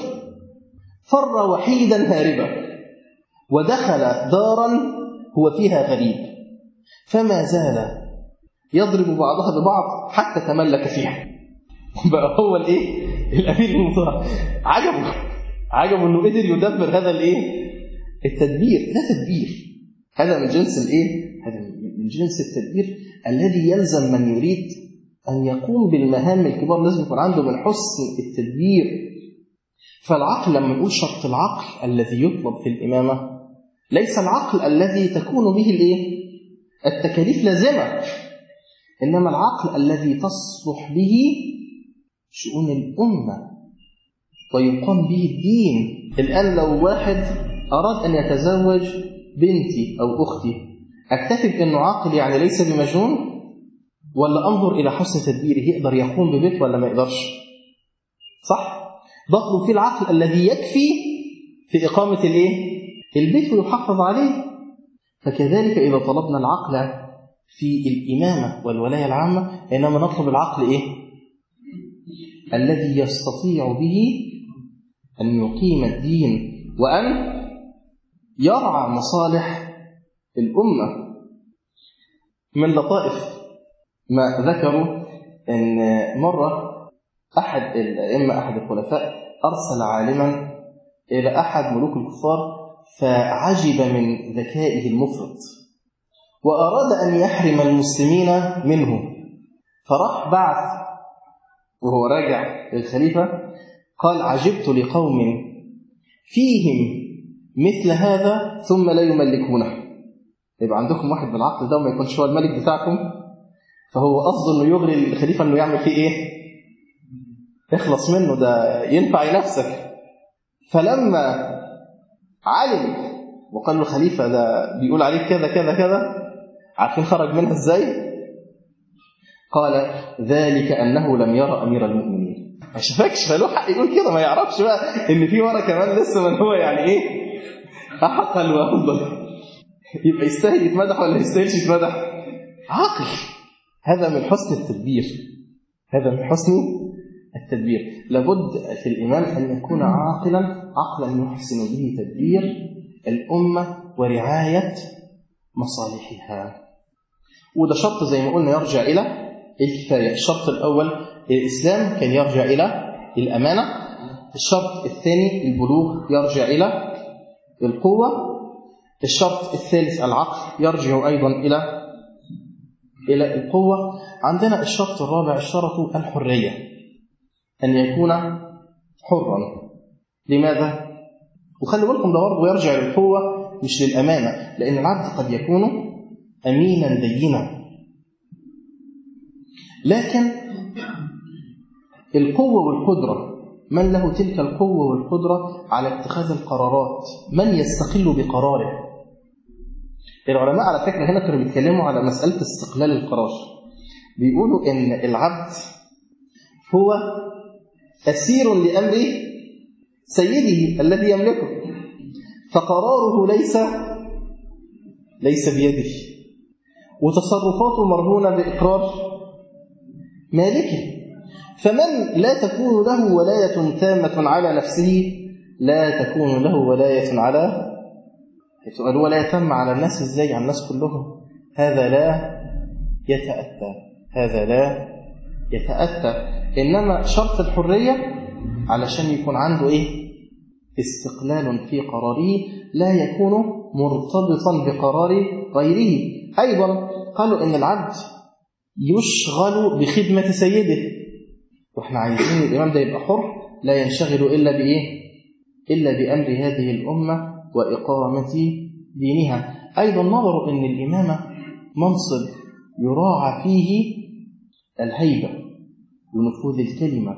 فر وحيدا هاربا ودخل دارا هو فيها غريب، فما زال يضرب بعضها ببعض حتى تملك فيها. بقى هو الايه؟ الامير المطاع. عجبه عجبه انه قدر يدبر هذا الايه؟ التدبير. ده تدبير، هذا من جنس الايه؟ هذا من جنس التدبير الذي يلزم من يريد ان يقوم بالمهام الكبار، لازم يكون عنده من حسن التدبير. فالعقل، لما نقول شرط العقل الذي يطلب في الامامه، ليس العقل الذي تكون به الايه؟ التكاليف لازمه، انما العقل الذي تصلح به شؤون الأمة ويقام به الدين. الآن لو واحد أراد أن يتزوج بنتي أو أختي، أكتفي بأنه عاقل يعني ليس بمجنون، ولا أنظر إلى حسن تدبيره، يقدر يقوم ببيت ولا ما يقدرش؟ صح؟ بطلب فيه العقل الذي يكفي في إقامة الإيه؟ البيت ويحافظ عليه. فكذلك إذا طلبنا العقل في الإمامة والولاية العامة، إنما نطلب العقل إيه؟ الذي يستطيع به أن يقيم الدين وأن يرعى مصالح الأمة. من لطائف ما ذكروا أن مرة أحد الأئمة، أحد الخلفاء، أرسل عالما إلى أحد ملوك الكفار، فعجب من ذكائه المفرط وأراد أن يحرم المسلمين منه. فراح بعث وهو راجع للخليفة قال: عجبت لقوم فيهم مثل هذا ثم لا يملكونه. يبقى عندكم واحد بالعقل ده وما يكونش هو الملك بتاعكم. فهو قصده انه يغري الخليفة انه يعمل فيه ايه؟ اخلص منه، ده ينفع ينفسك. فلما علم وقال له الخليفة ده بيقول عليك كذا كذا كذا، عارفين خرج منها ازاي؟ قال ذلك أنه لم يرى أمير المؤمنين. ما شافكش، فله حق يقول كده، ما يعرفش بقى إن في ورا كمان لسه من هو يعني إيه أعقل وأفضل. يبقى يستاهل يتمدح ولا يستاهلش يتمدح؟ عاقل. هذا من حسن التدبير، هذا من حسن التدبير. لابد في الإمام أن يكون عاقلا، عقلا يحسن به تدبير الأمة ورعاية مصالحها. وده شرط زي ما قلنا يرجع إلى الكفاية. الشرط الأول الإسلام كان يرجع إلى الأمانة. الشرط الثاني البلوغ يرجع إلى القوة. الشرط الثالث العقل يرجع أيضا إلى إلى القوة. عندنا الشرط الرابع الشرط الحرية، أن يكون حرا. لماذا؟ وخلي بالكم ده برضه يرجع للقوة مش للأمانة، لأن العبد قد يكون أمينا دينا، لكن القوة والقدرة، من له تلك القوة والقدرة على اتخاذ القرارات، من يستقل بقراره. العلماء على فكرة هنا كانوا بيتكلموا على مسألة استقلال القرار. بيقولوا إن العبد هو أسير لأمر سيده الذي يملكه، فقراره ليس ليس بيده، وتصرفاته مرهونة بإقرار مالكه. فمن لا تكون له ولاية تامة على نفسه لا تكون له ولاية على سؤال ولاية تامة على الناس ازاي؟ على الناس كلهم. هذا لا يتأتى، هذا لا يتأتى. إنما شرط الحرية علشان يكون عنده إيه؟ استقلال في قراره، لا يكون مرتبطا بقرار غيره. أيضا قالوا إن العبد يشغل بخدمة سيده، وإحنا عايزين الإمام ده يبقى حر، لا ينشغل إلا بإيه؟ إلا بأمر هذه الأمة وإقامة دينها. أيضا نظروا أن الإمامة منصب يراعى فيه الهيبة ونفوذ الكلمة،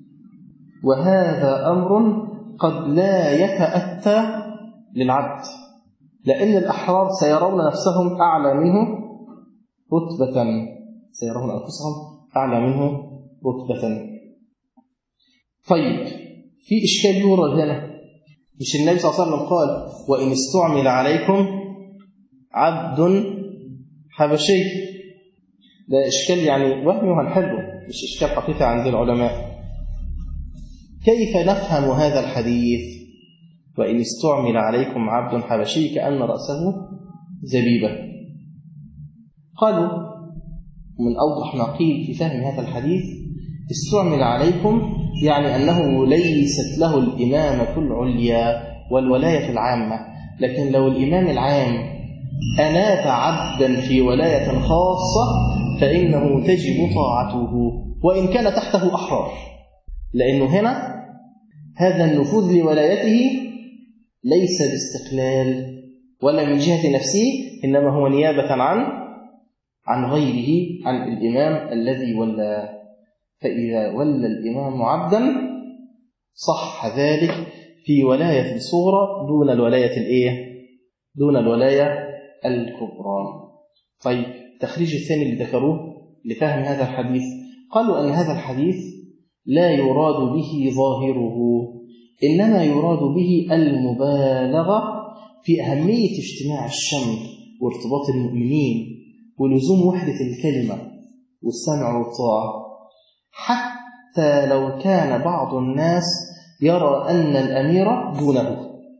وهذا أمر قد لا يتأتى للعبد، لأن الأحرار سيرون نفسهم أعلى منه رتبة، سيرون أنفسهم أعلى منه رتبة. طيب في إشكال يورد هنا، مش النبي صلى الله عليه وسلم قال وإن استعمل عليكم عبد حبشي؟ ده إشكال يعني وهمي وهنحله، مش إشكال حقيقي عند العلماء. كيف نفهم هذا الحديث وإن استعمل عليكم عبد حبشي كأن رأسه زبيبة؟ قالوا من أوضح ما قيل في فهم هذا الحديث استعمل عليكم يعني أنه ليست له الإمامة العليا والولاية العامة، لكن لو الإمام العام أناب عبدا في ولاية خاصة فإنه تجب طاعته وإن كان تحته أحرار، لأنه هنا هذا النفوذ لولايته ليس باستقلال ولا من جهة نفسه، إنما هو نيابة عن عن غيره، عن الإمام الذي ولى. فإذا ولى الإمام عبدا صح ذلك في ولاية صغرى دون الولاية الإيه؟ دون الولاية الكبرى. طيب التخريج الثاني اللي ذكروه لفهم هذا الحديث، قالوا أن هذا الحديث لا يراد به ظاهره، إنما يراد به المبالغة في أهمية اجتماع الشمل وارتباط المؤمنين ولزوم وحدة الكلمة والسمع والطاعة، حتى لو كان بعض الناس يرى أن الأمير دونه،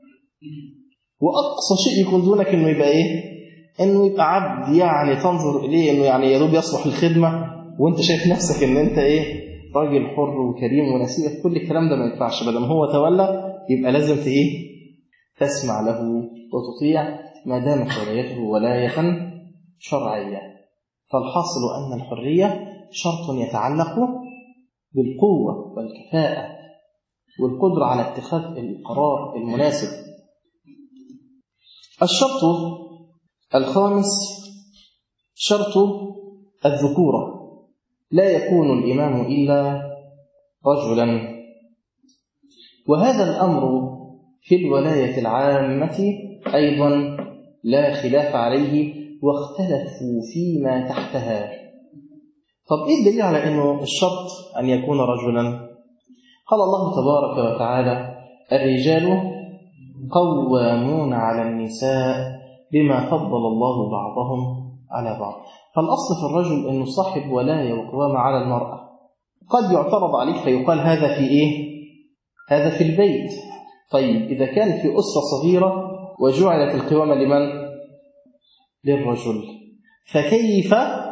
وأقصى شيء يكون دونك إنه يبقى إيه؟ إنه يبقى عبد يعني تنظر إليه إنه يعني يدوب يصلح الخدمة، وإنت شايف نفسك إن أنت إيه؟ راجل حر وكريم ونسيء. كل الكلام ده ما ينفعش، بدل ما هو تولى يبقى لازم إيه؟ تسمع له وتطيع ما دامت ولايته ولاية شرعية. فالحاصل أن الحرية شرط يتعلق بالقوة والكفاءة والقدرة على اتخاذ القرار المناسب. الشرط الخامس شرط الذكورة، لا يكون الإمام إلا رجلا. وهذا الأمر في الولاية العامة أيضا لا خلاف عليه، واختلفوا فيما تحتها. طب إيه الدليل على أنه الشرط أن يكون رجلا؟ قال الله تبارك وتعالى: الرجال قوامون على النساء بما فضل الله بعضهم على بعض. فالأصل في الرجل أنه صاحب ولاية وقوامة على المرأة. قد يعترض عليه فيقال هذا في إيه؟ هذا في البيت. طيب إذا كان في أسرة صغيرة وجعلت القوامة لمن؟ للرجل، فكيف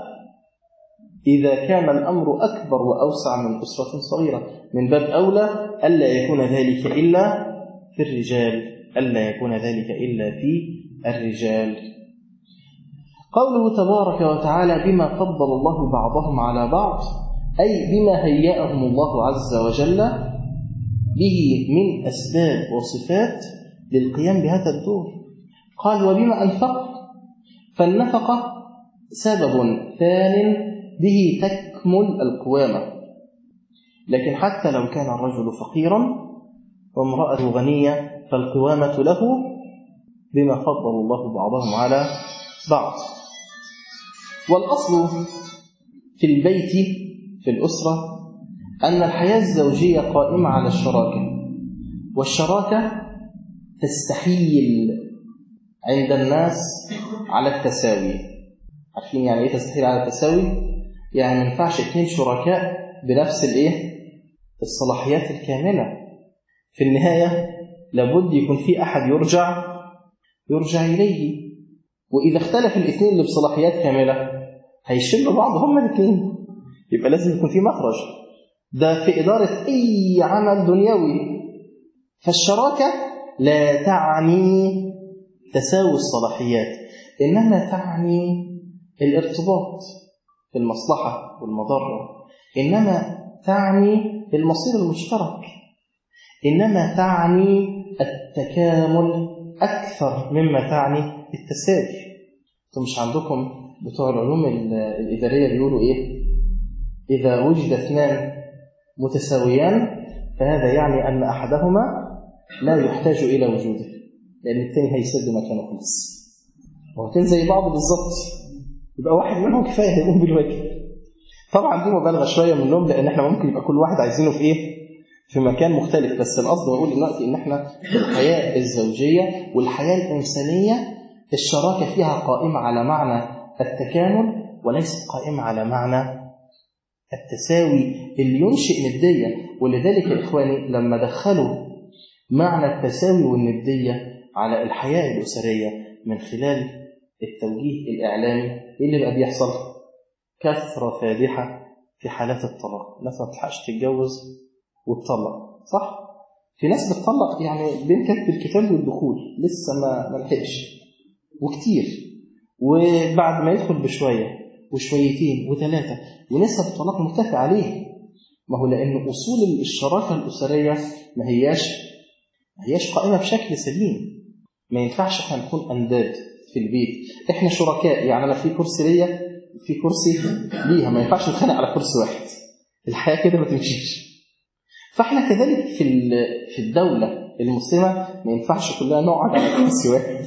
إذا كان الأمر أكبر وأوسع من أسرة صغيرة؟ من باب أولى ألا يكون ذلك إلا في الرجال، ألا يكون ذلك إلا في الرجال. قوله تبارك وتعالى: بما فضل الله بعضهم على بعض، أي بما هيأهم الله عز وجل به من أسباب وصفات للقيام بهذا الدور. قال: وبما أنفق، فالنفقة سبب ثان به تكمل القوامة. لكن حتى لو كان الرجل فقيرا وامرأة غنية فالقوامة له بما فضل الله بعضهم على بعض. والأصل في البيت في الأسرة أن الحياة الزوجية قائمة على الشراكة، والشراكة تستحيل عند الناس على التساوي. عارفين يعني إيه تستحيل على التساوي؟ يعني ما ينفعش اثنين شركاء بنفس الإيه؟ الصلاحيات الكاملة. في النهاية لابد يكون في أحد يرجع يرجع إليه، وإذا اختلف الاثنين اللي بصلاحيات كاملة هيشلوا بعض هم الاثنين، يبقى لازم يكون في مخرج. ده في إدارة أي عمل دنيوي. فالشراكة لا تعني تساوي الصلاحيات، إنما تعني الارتباط في المصلحة والمضرة، إنما تعني المصير المشترك، إنما تعني التكامل أكثر مما تعني التساوي. أنتم مش عندكم بتوع العلوم الإدارية بيقولوا إيه؟ إذا وجد اثنان متساويان فهذا يعني أن أحدهما لا يحتاج إلى وجوده، لأن الثاني هيسد مكانه خالص. وهتين زي بعض بالظبط، يبقى واحد منهم كفاية هيقوم بالواجب. طبعا دي مبالغة شوية منهم، لأن احنا ممكن يبقى كل واحد عايزينه في إيه؟ في مكان مختلف. بس القصد بقول دلوقتي إن احنا في الحياة الزوجية والحياة الإنسانية الشراكة فيها قائمة على معنى التكامل وليست قائمة على معنى التساوي اللي ينشئ ندية. ولذلك يا إخواني لما دخلوا معنى التساوي والندية على الحياة الأسرية من خلال التوجيه الإعلامي، إيه اللي بقى بيحصل؟ كثرة فادحة في حالات الطلاق. الناس ما بتلحقش تتجوز وتطلق، صح؟ في ناس بتطلق يعني بين كتب الكتاب والدخول لسه ما ما لحقش، وكتير، وبعد ما يدخل بشوية وشويتين وثلاثة ونسب الطلاق مرتفع عليه. ما هو لأن أصول الشراكة الأسرية ما هياش ما هياش قائمة بشكل سليم. ما ينفعش احنا نكون أنداد في البيت، احنا شركاء، يعني أنا في كرسي ليا في كرسي ليها، ما ينفعش نتخانق على كرسي واحد، الحياة كده ما تمشيش. فاحنا كذلك في في الدولة المسلمة ما ينفعش كلنا نقعد على كرسي واحد.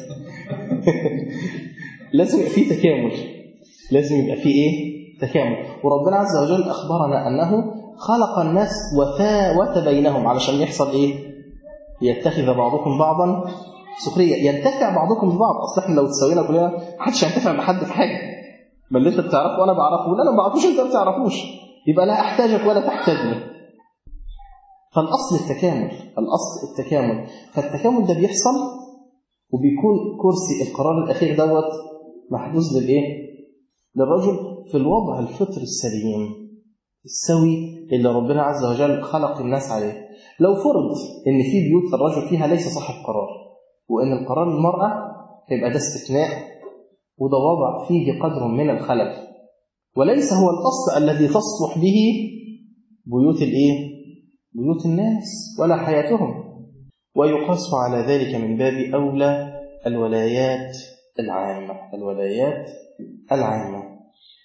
لازم يبقى فيه تكامل، لازم يبقى فيه ايه؟ تكامل. وربنا عز وجل أخبرنا أنه خلق الناس وفاوة بينهم علشان يحصل ايه؟ يتخذ بعضكم بعضا سخرية، ينتفع بعضكم ببعض. اصل احنا لو تسوينا كلنا محدش هينتفع بحد في حاجة، بل انت بتعرفه وانا بعرفه، ولا انا ما بعرفوش انت ما بتعرفوش، يبقى لا احتاجك ولا تحتاجني. فالاصل التكامل، الاصل التكامل. فالتكامل ده بيحصل وبيكون كرسي القرار الاخير دوت محدود للايه؟ للرجل في الوضع الفطري السليم السوي اللي ربنا عز وجل خلق الناس عليه. لو فرض ان في بيوت الرجل فيها ليس صاحب قرار وان القرار المرأة، يبقى ده استثناء، وده وضع فيه قدر من الخلل، وليس هو الأصل الذي تصلح به بيوت الايه؟ بيوت الناس ولا حياتهم. ويقاس على ذلك من باب أولى الولايات العامة، الولايات العامة.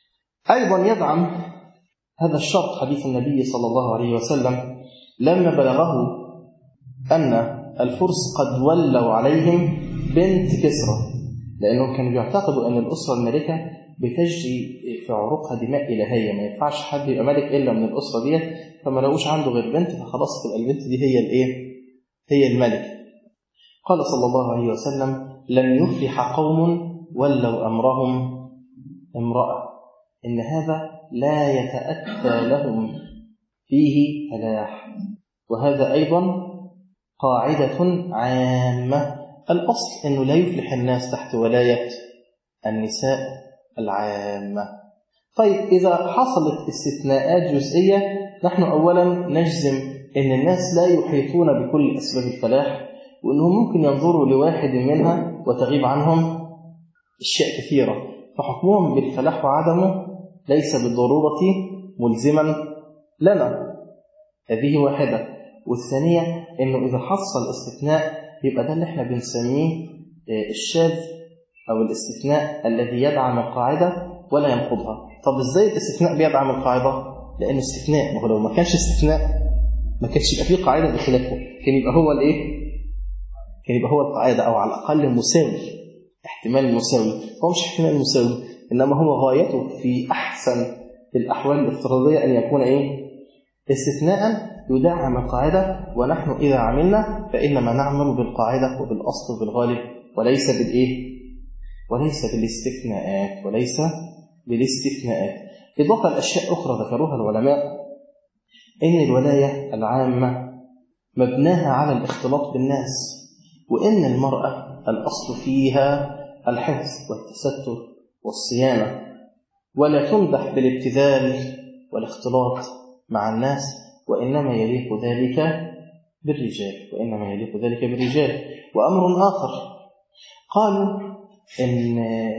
أيضا يدعم هذا الشرط حديث النبي صلى الله عليه وسلم لما بلغه أن الفرس قد ولوا عليهم بنت كسرى، لأنهم كانوا بيعتقدوا أن الأسرة الملكة بتجري في عروقها دماء إلهية، ما ينفعش حد يبقى ملك إلا من الأسرة دي، فما لقوش عنده غير بنت فخلاص تبقى البنت دي هي الإيه؟ هي الملك. قال صلى الله عليه وسلم لن يفلح قوم ولوا أمرهم امرأة، إن هذا لا يتأتى لهم فيه فلاح. وهذا أيضا قاعدة عامة، الأصل أنه لا يفلح الناس تحت ولاية النساء العامة. طيب إذا حصلت استثناءات جزئية، نحن أولا نجزم أن الناس لا يحيطون بكل أسباب الفلاح، وأنهم ممكن ينظروا لواحد منها وتغيب عنهم أشياء كثيرة، فحكمهم بالفلاح وعدمه ليس بالضرورة ملزما لنا. هذه واحدة. والثانية أنه إذا حصل استثناء يبقى ده اللي احنا بنسميه الشاذ أو الاستثناء الذي يدعم القاعدة ولا ينقضها. طب إزاي الاستثناء بيدعم القاعدة؟ لأنه استثناء، ولو ما كانش استثناء ما كانش يبقى فيه قاعدة بخلافه، كان يبقى هو الإيه؟ كان يبقى هو القاعدة، أو على الأقل مساوي، احتمال مساوي. هو مش احتمال مساوي، إنما هو غايته في أحسن الأحوال الافتراضية أن يكون إيه؟ استثناء يدعم القاعدة، ونحن إذا عملنا فإنما نعمل بالقاعدة وبالأصل وبالغالب، وليس بالإيه؟ وليس بالاستثناءات وليس بالاستثناءات. إضافة لأشياء أخرى ذكروها العلماء، إن الولاية العامة مبناها على الاختلاط بالناس، وإن المرأة الأصل فيها الحفظ والتستر والصيانة، ولا تمدح بالابتذال والاختلاط مع الناس، وإنما يليق ذلك بالرجال وإنما يليق ذلك بالرجال. وأمر آخر، قالوا إن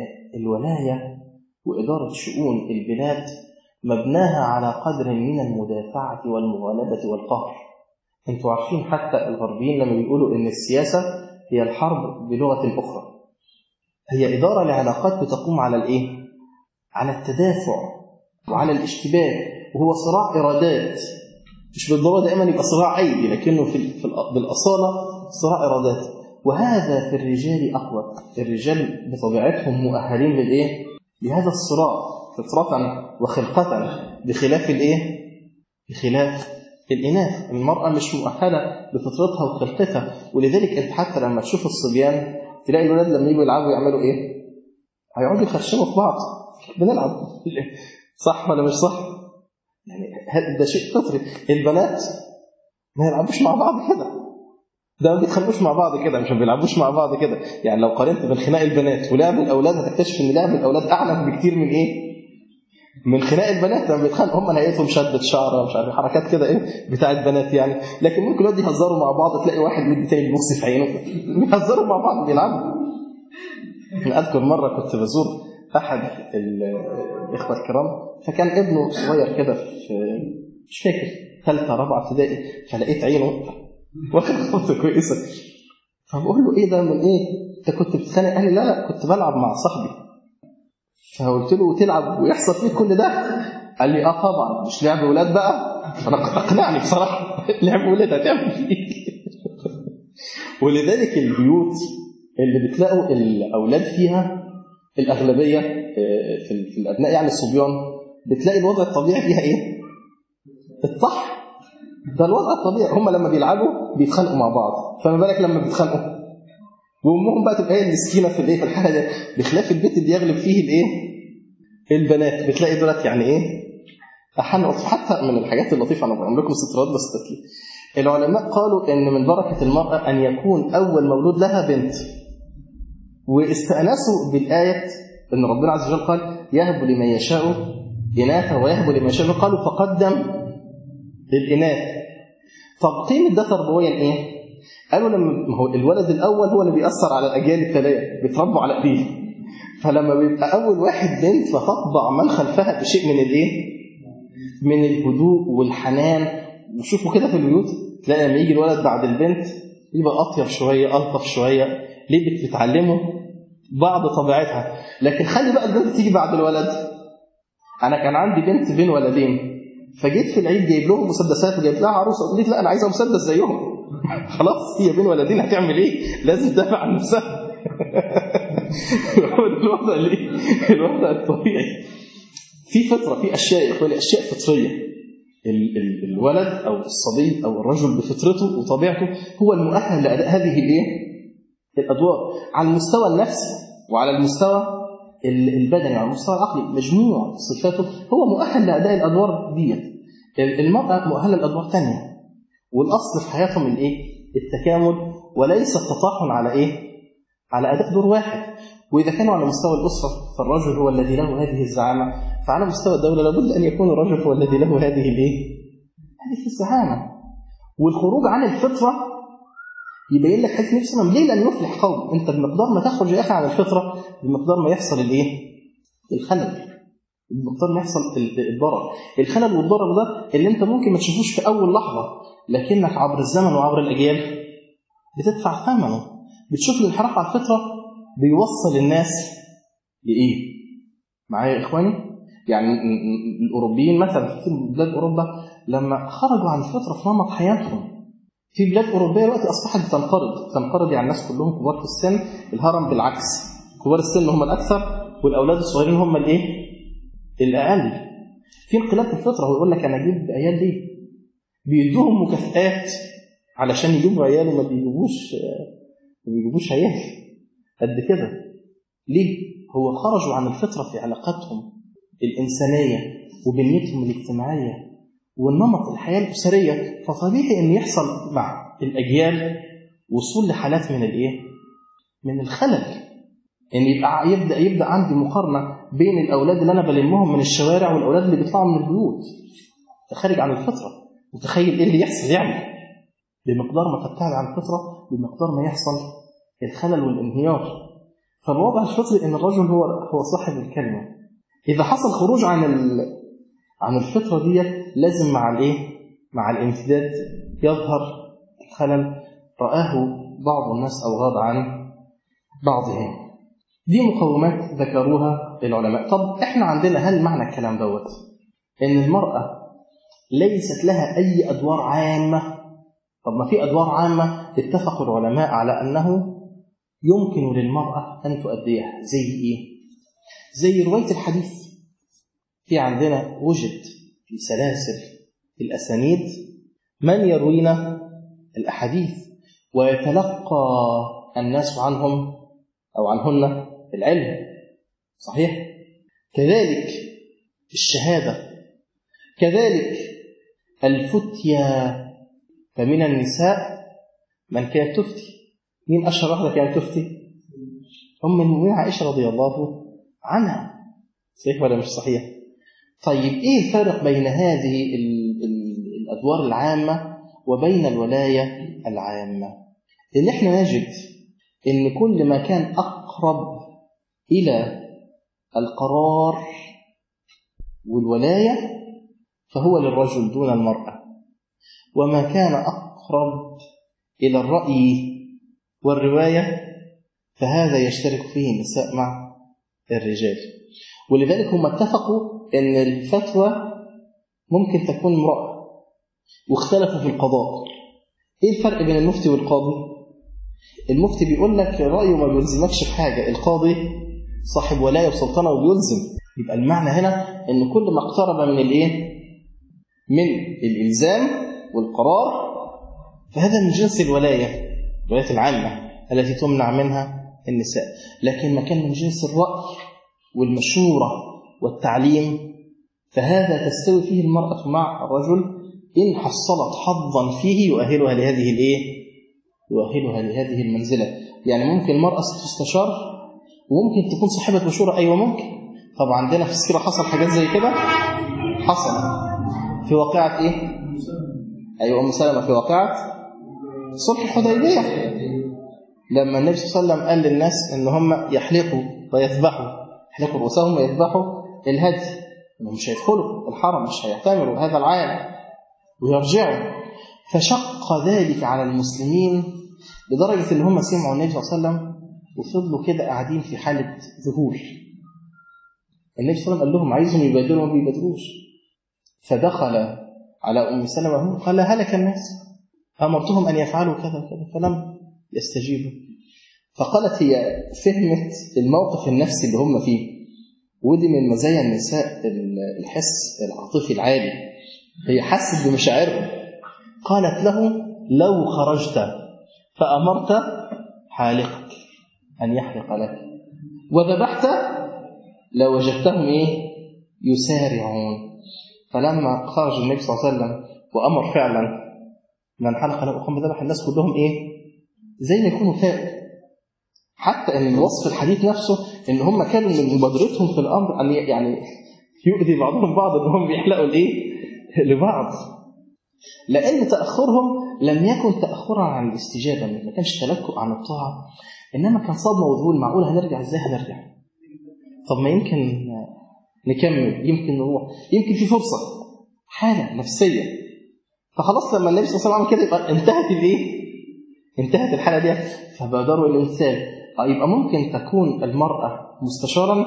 الولاية وإدارة شؤون البلاد مبناها على قدر من المدافعة والمغالبة والقهر. أنتوا عارفين حتى الغربيين لما بيقولوا إن السياسة هي الحرب بلغة أخرى، هي إدارة لعلاقات بتقوم على الإيه؟ على التدافع وعلى الاشتباك، وهو صراع إرادات، مش بالضرورة دائما يبقى صراع أيدي، لكنه في بالأصالة صراع إرادات. وهذا في الرجال أقوى، الرجال بطبيعتهم مؤهلين للإيه؟ لهذا الصراع فطرة وخلقة، بخلاف الإيه؟ بخلاف الإناث. المرأة مش مؤهلة بفطرتها وخلقتها، ولذلك أنت حتى لما تشوف الصبيان تلاقي الولاد لما يجوا يلعبوا يعملوا إيه؟ هيقعدوا يخشموا في بعض، بنلعب صح ولا مش صح؟ يعني ده شيء فطري. البنات ما يلعبوش مع بعض كده، ده ما بيتخانقوش مع بعض كده، مش ما بيلعبوش مع بعض كده. يعني لو قارنت بين خناق البنات ولعب الاولاد هتكتشف ان لعب الاولاد اعنف بكتير من ايه؟ من خناق البنات. لما بيتخانقوا هم نهايتهم شدة شعره مش عارف حركات كده ايه بتاعت بنات يعني، لكن ممكن الواد يهزروا مع بعض، تلاقي واحد مدي تاني بيبص في عينه، بيهزروا مع بعض بيلعبوا. انا اذكر مره كنت بزور احد الاخوه الكرام، فكان ابنه صغير كده في مش فاكر ثالثه رابعه ابتدائي، فلقيت عينه واخد خطوه كويسه، فبقول له ايه ده من ايه؟ انت كنت بتتخانق؟ قال لي لا لا كنت بلعب مع صاحبي. فقلت له تلعب ويحصل فيك كل ده؟ قال لي اه طبعا، مش لعب ولاد بقى. فانا اقنعني بصراحه لعب ولاد هتعمل فيك. ولذلك البيوت اللي بتلاقوا الاولاد فيها الاغلبيه في في الابناء يعني الصبيان، بتلاقي الوضع الطبيعي فيها ايه؟ الطح. ده الوضع الطبيعي، هم لما بيلعبوا بيتخانقوا مع بعض، فما بالك لما بيتخانقوا وامهم بقى تبقى هي المسكينه في الايه في الحاله دي، بخلاف البيت اللي يغلب فيه الايه؟ البنات. بتلاقي دولت يعني ايه؟ احنا حتى من الحاجات اللطيفه، انا بعمل لكم استطراد بس تسليم. العلماء قالوا ان من بركه المراه ان يكون اول مولود لها بنت، واستأنسوا بالايه ان ربنا عز وجل قال يهب لمن يشاء اناثا ويهب لمن يشاء، قالوا فقدم للاناث. طب قيمه ده تربويا ايه؟ قالوا لما هو الولد الاول هو اللي بيأثر على الاجيال التاليه، بيتربوا على ايديه، فلما بيبقى اول واحد بنت فتطبع من خلفها بشيء من الايه؟ من الهدوء والحنان. وشوفوا كده في البيوت تلاقي لما يجي الولد بعد البنت يبقى اطيب شويه الطف شويه، ليه؟ بتتعلموا بعض طبيعتها. لكن خلي بقى البنت تيجي بعد الولد، أنا كان عندي بنت بين ولدين، فجيت في العيد جايب لهم مسدسات وجايب لها عروسة، قلت لا أنا عايزة مسدس زيهم. خلاص هي بين ولدين هتعمل إيه؟ لازم تدافع عن نفسها. الوضع الايه؟ الوضع الطبيعي. في فطرة، في أشياء يا إخواني، أشياء فطرية. ال- ال- الولد أو الصبي أو الرجل بفطرته وطبيعته هو المؤهل لأداء هذه الايه؟ الأدوار على المستوى النفسي وعلى المستوى البدني وعلى المستوى العقلي. مجموع صفاته هو مؤهل لأداء الأدوار ديت. المرأة مؤهلة لأدوار تانية، والأصل في حياتهم الايه؟ التكامل، وليس التطاحن على ايه؟ على أداء دور واحد. وإذا كانوا على مستوى الأسرة فالرجل هو الذي له هذه الزعامة، فعلى مستوى الدولة لابد أن يكون الرجل هو الذي له هذه الايه؟ هذه الزعامة. والخروج عن الفطرة يبين لك حديث النبي صلى الله عليه وسلم ليه لن يفلح قوم. أنت بمقدار ما تخرج يا أخي عن الفطرة بمقدار ما يحصل الايه؟ الخلل، بمقدار ما يحصل الضرر. الخلل والضرر ده اللي أنت ممكن ما تشوفوش في أول لحظة، لكنك عبر الزمن وعبر الأجيال بتدفع ثمنه. بتشوف الانحراف على الفطرة بيوصل الناس لإيه؟ معايا يا إخواني؟ يعني الأوروبيين مثلا في بلاد أوروبا لما خرجوا عن الفطرة في نمط حياتهم، في بلاد أوروبية دلوقتي أصبحت تنقرض. تنقرض يعني الناس كلهم كبار في السن، الهرم بالعكس، كبار السن هم الأكثر والأولاد الصغيرين هم الإيه؟ الأقل. في انقلاب في الفطرة. ويقول لك أنا أجيب عيال ليه؟ بيدوهم مكافآت علشان يجيبوا عيال وما بيجيبوش ما بيجيبوش عيال قد كده. ليه؟ هو خرجوا عن الفطرة في علاقاتهم الإنسانية وبنيتهم الاجتماعية والنمط الحياة الأسرية. فطبيعي أن يحصل مع الأجيال وصول لحالات من الإيه؟ من الخلل. أن يبقى يبدأ يبدأ عندي مقارنة بين الأولاد اللي أنا بلمهم من الشوارع والأولاد اللي بيطلعوا من البيوت. خارج عن الفطرة. وتخيل إيه اللي يحصل يعني؟ بمقدار ما تبتعد عن الفطرة بمقدار ما يحصل الخلل والانهيار. فالوضع الفطري ان الرجل هو هو صاحب الكلمة. اذا حصل خروج عن عن الفطرة دي لازم مع الايه؟ مع الامتداد يظهر الخلل رآه بعض الناس او غاب عن بعضهم. دي مقومات ذكروها العلماء. طب احنا عندنا هل معنى الكلام دوت ان المرأة ليست لها اي ادوار عامة؟ طب ما في أدوار عامة اتفق العلماء على أنه يمكن للمرأة أن تؤديها. زي إيه؟ زي رواية الحديث. في عندنا وجد في سلاسل الأسانيد من يروينا الأحاديث ويتلقى الناس عنهم أو عنهن العلم. صحيح؟ كذلك الشهادة، كذلك الفتية. فمن النساء من كانت تفتي. مين أشهر واحدة كانت تفتي؟ أم المؤمنين عائشة رضي الله عنها. صحيح ولا مش صحيح؟ طيب إيه الفرق بين هذه ال ال الأدوار العامة وبين الولاية العامة؟ إن إحنا نجد إن كل ما كان أقرب إلى القرار والولاية فهو للرجل دون المرأة، وما كان أقرب إلى الرأي والرواية فهذا يشترك فيه النساء مع الرجال. ولذلك هم اتفقوا أن الفتوى ممكن تكون امرأة، واختلفوا في القضاء. إيه الفرق بين المفتي والقاضي؟ المفتي بيقول لك رأيه ما بيلزمكش بحاجة، القاضي صاحب ولاية وسلطنة وبيلزم. يبقى المعنى هنا أن كل ما اقترب من الإيه؟ من الإلزام والقرار فهذا من جنس الولاية، الولاية العامة التي تمنع منها النساء. لكن ما كان من جنس الرأي والمشورة والتعليم فهذا تستوي فيه المرأة مع الرجل إن حصلت حظا فيه يؤهلها لهذه الإيه؟ يؤهلها لهذه المنزلة. يعني ممكن المرأة تستشار وممكن تكون صاحبة مشورة. أيوة ممكن. طب عندنا في السيرة حصل حاجات زي كده. حصل في واقعة إيه؟ أيوة أم سلمة في واقعة صلح الحديبية لما النبي صلى الله عليه وسلم قال للناس إن هم يحلقوا ويذبحوا، يحلقوا رؤوسهم ويذبحوا الهدي، إنهم مش هيدخلوا الحرم، مش هيعتمروا هذا العام ويرجعوا. فشق ذلك على المسلمين لدرجة إن هم سمعوا النبي صلى الله عليه وسلم وفضلوا كده قاعدين في حالة ذهول. النبي صلى الله عليه وسلم قال لهم عايزهم يبادروا وما بيبادروش. فدخل على أم سلمة قال هلك الناس، أمرتهم أن يفعلوا كذا كذا فلم يستجيبوا. فقالت هي فهمت الموقف النفسي اللي هم فيه، ودي من مزايا النساء الحس العاطفي العالي، هي حست بمشاعرهم. قالت له لو خرجت فأمرت حالقك أن يحلق لك وذبحت لوجدتهم إيه؟ يسارعون. فلما خرج النبي صلى الله عليه وسلم وأمر فعلا من حلق له وقام ذبح، الناس كلهم إيه؟ زي ما يكونوا فاق. حتى أن الوصف الحديث نفسه إن هم كانوا من مبادرتهم في الأمر أن يعني يؤذي بعضهم بعض أنهم بيحلقوا الإيه؟ لبعض، لأن تأخرهم لم يكن تأخرا عن الاستجابة، ما كانش تلكؤ عن الطاعة، إنما كان صدمة وذهول. معقول هنرجع إزاي؟ هنرجع طب ما يمكن نكمل، يمكن نروح، يمكن في فرصة، حالة نفسية. فخلاص لما النبي صلى الله عليه وسلم عمل كده يبقى انتهت الايه؟ انتهت الحالة دي. فبادروا الإنسان. يبقى ممكن تكون المرأة مستشارا،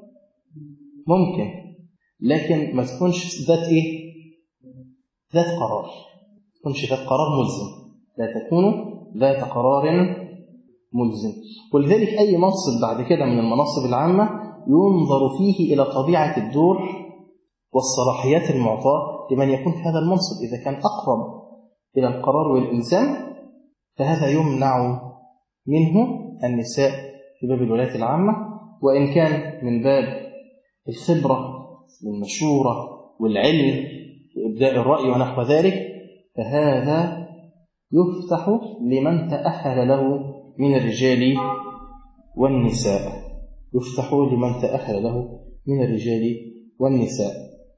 ممكن، لكن ما تكونش ذات ايه؟ ذات قرار، ما تكونش ذات قرار ملزم، لا تكون ذات قرار ملزم. ولذلك أي منصب بعد كده من المناصب العامة ينظر فيه إلى طبيعة الدور والصلاحيات المعطاة لمن يكون في هذا المنصب. إذا كان أقرب إلى القرار والإلزام فهذا يمنع منه النساء في باب الولايات العامة، وإن كان من باب الخبرة والمشورة والعلم وإبداء الرأي ونحو ذلك فهذا يفتح لمن تأهل له من الرجال والنساء، يفتح لمن تأهل له من الرجال والنساء.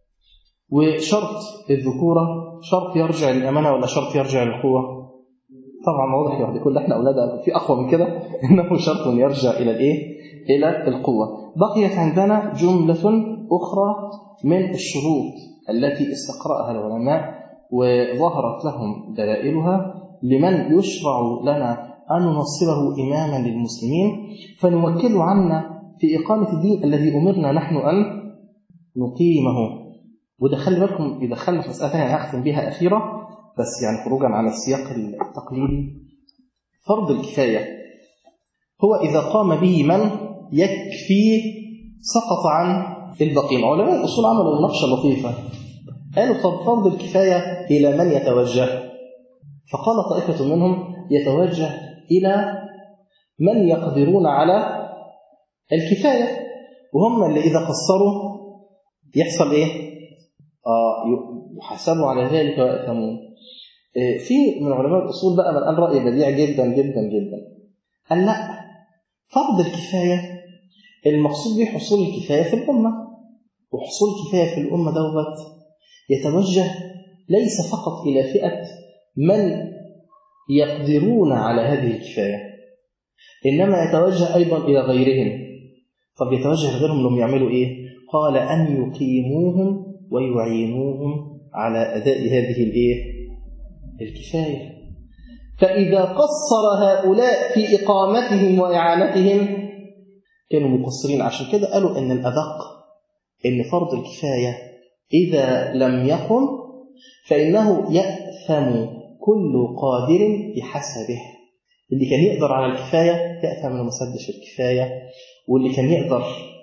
وشرط الذكورة شرط يرجع للأمانة ولا شرط يرجع للقوة؟ طبعا واضح يعني كل احنا أولادها في أقوى من كده إنه شرط يرجع إلى الإيه؟ إلى القوة. بقيت عندنا جملة أخرى من الشروط التي استقرأها العلماء وظهرت لهم دلائلها لمن يشرع لنا أن ننصبه إماما للمسلمين فنوكل عنا في إقامة الدين الذي أمرنا نحن أن نقيمه. وده خلي بالكم يدخلنا في مسألة ثانية هختم بها أخيرة بس يعني خروجا عن السياق التقليدي. فرض الكفاية هو إذا قام به من يكفي سقط عن الباقين. علماء الأصول عملوا مناقشة لطيفة، قالوا فرض الكفاية إلى من يتوجه؟ فقال طائفة منهم يتوجه إلى من يقدرون على الكفاية، وهم اللي إذا قصروا يحصل إيه؟ آه يحاسبوا على ذلك ويأثمون. آه في من علماء الأصول بقى من قال رأي بديع جدا جدا جدا، قال لا، فرض الكفاية المقصود به حصول الكفاية في الأمة، وحصول الكفاية في الأمة دوت يتوجه ليس فقط إلى فئة من يقدرون على هذه الكفاية، إنما يتوجه أيضا إلى غيرهم. طب يتوجه لغيرهم لهم يعملوا إيه؟ قال أن يقيموهم ويعينوهم على أداء هذه الإيه؟ الكفاية. فإذا قصر هؤلاء في إقامتهم وإعانتهم كانوا مقصرين. عشان كده قالوا إن الأدق إن فرض الكفاية إذا لم يقم فإنه يأثم كل قادر بحسبه. اللي كان يقدر على الكفاية يأثم إنه ما سدش الكفاية، واللي كان يقدر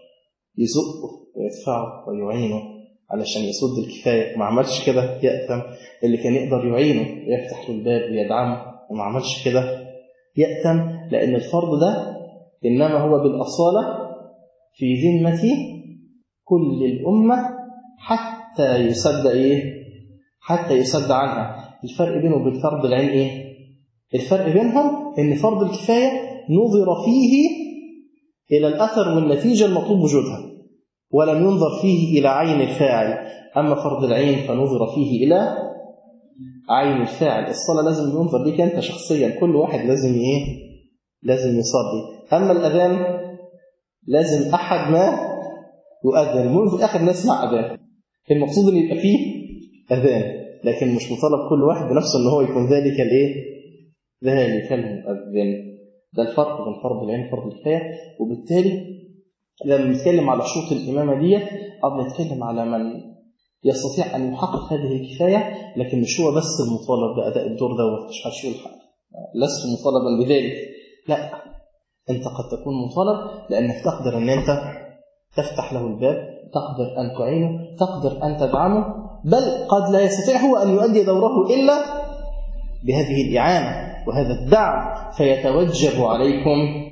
يزقه ويدفعه ويعينه علشان يسد الكفاية وما عملش كده يأثم. اللي كان يقدر يعينه ويفتح له الباب ويدعمه وما عملش كده يأثم، لأن الفرض ده إنما هو بالأصالة في ذمة كل الأمة حتى يسد إيه؟ حتى يسد عنها. الفرق بينه وبين فرض العين إيه؟ الفرق بينهم إن فرض الكفاية نظر فيه إلى الأثر والنتيجة المطلوب وجودها ولم ينظر فيه إلى عين الفاعل. أما فرض العين فنظر فيه إلى عين الفاعل. الصلاة لازم ينظر ليك أنت شخصيا، كل واحد لازم إيه؟ لازم يصلي. أما الأذان لازم أحد ما يؤذن، المهم في الآخر نسمع أذان. المقصود أن يبقى فيه أذان، لكن مش مطالب كل واحد بنفسه أنه هو يكون ذلك الإيه؟ ذلك المؤذن. ده الفرق بين فرض العين وفرض الكفاية. وبالتالي لما نتكلم على شروط الإمامة دي أو نتكلم على من يستطيع أن يحقق هذه الكفاية، لكن مش هو بس المطالب بأداء الدور دوت، مش حدش يقول حاجة لست مطالبا بذلك، لا، أنت قد تكون مطالب لأنك تقدر أن أنت تفتح له الباب، تقدر أن تعينه، تقدر أن تدعمه، بل قد لا يستطيع هو أن يؤدي دوره إلا بهذه الإعانة وهذا الدعم، فيتوجب عليكم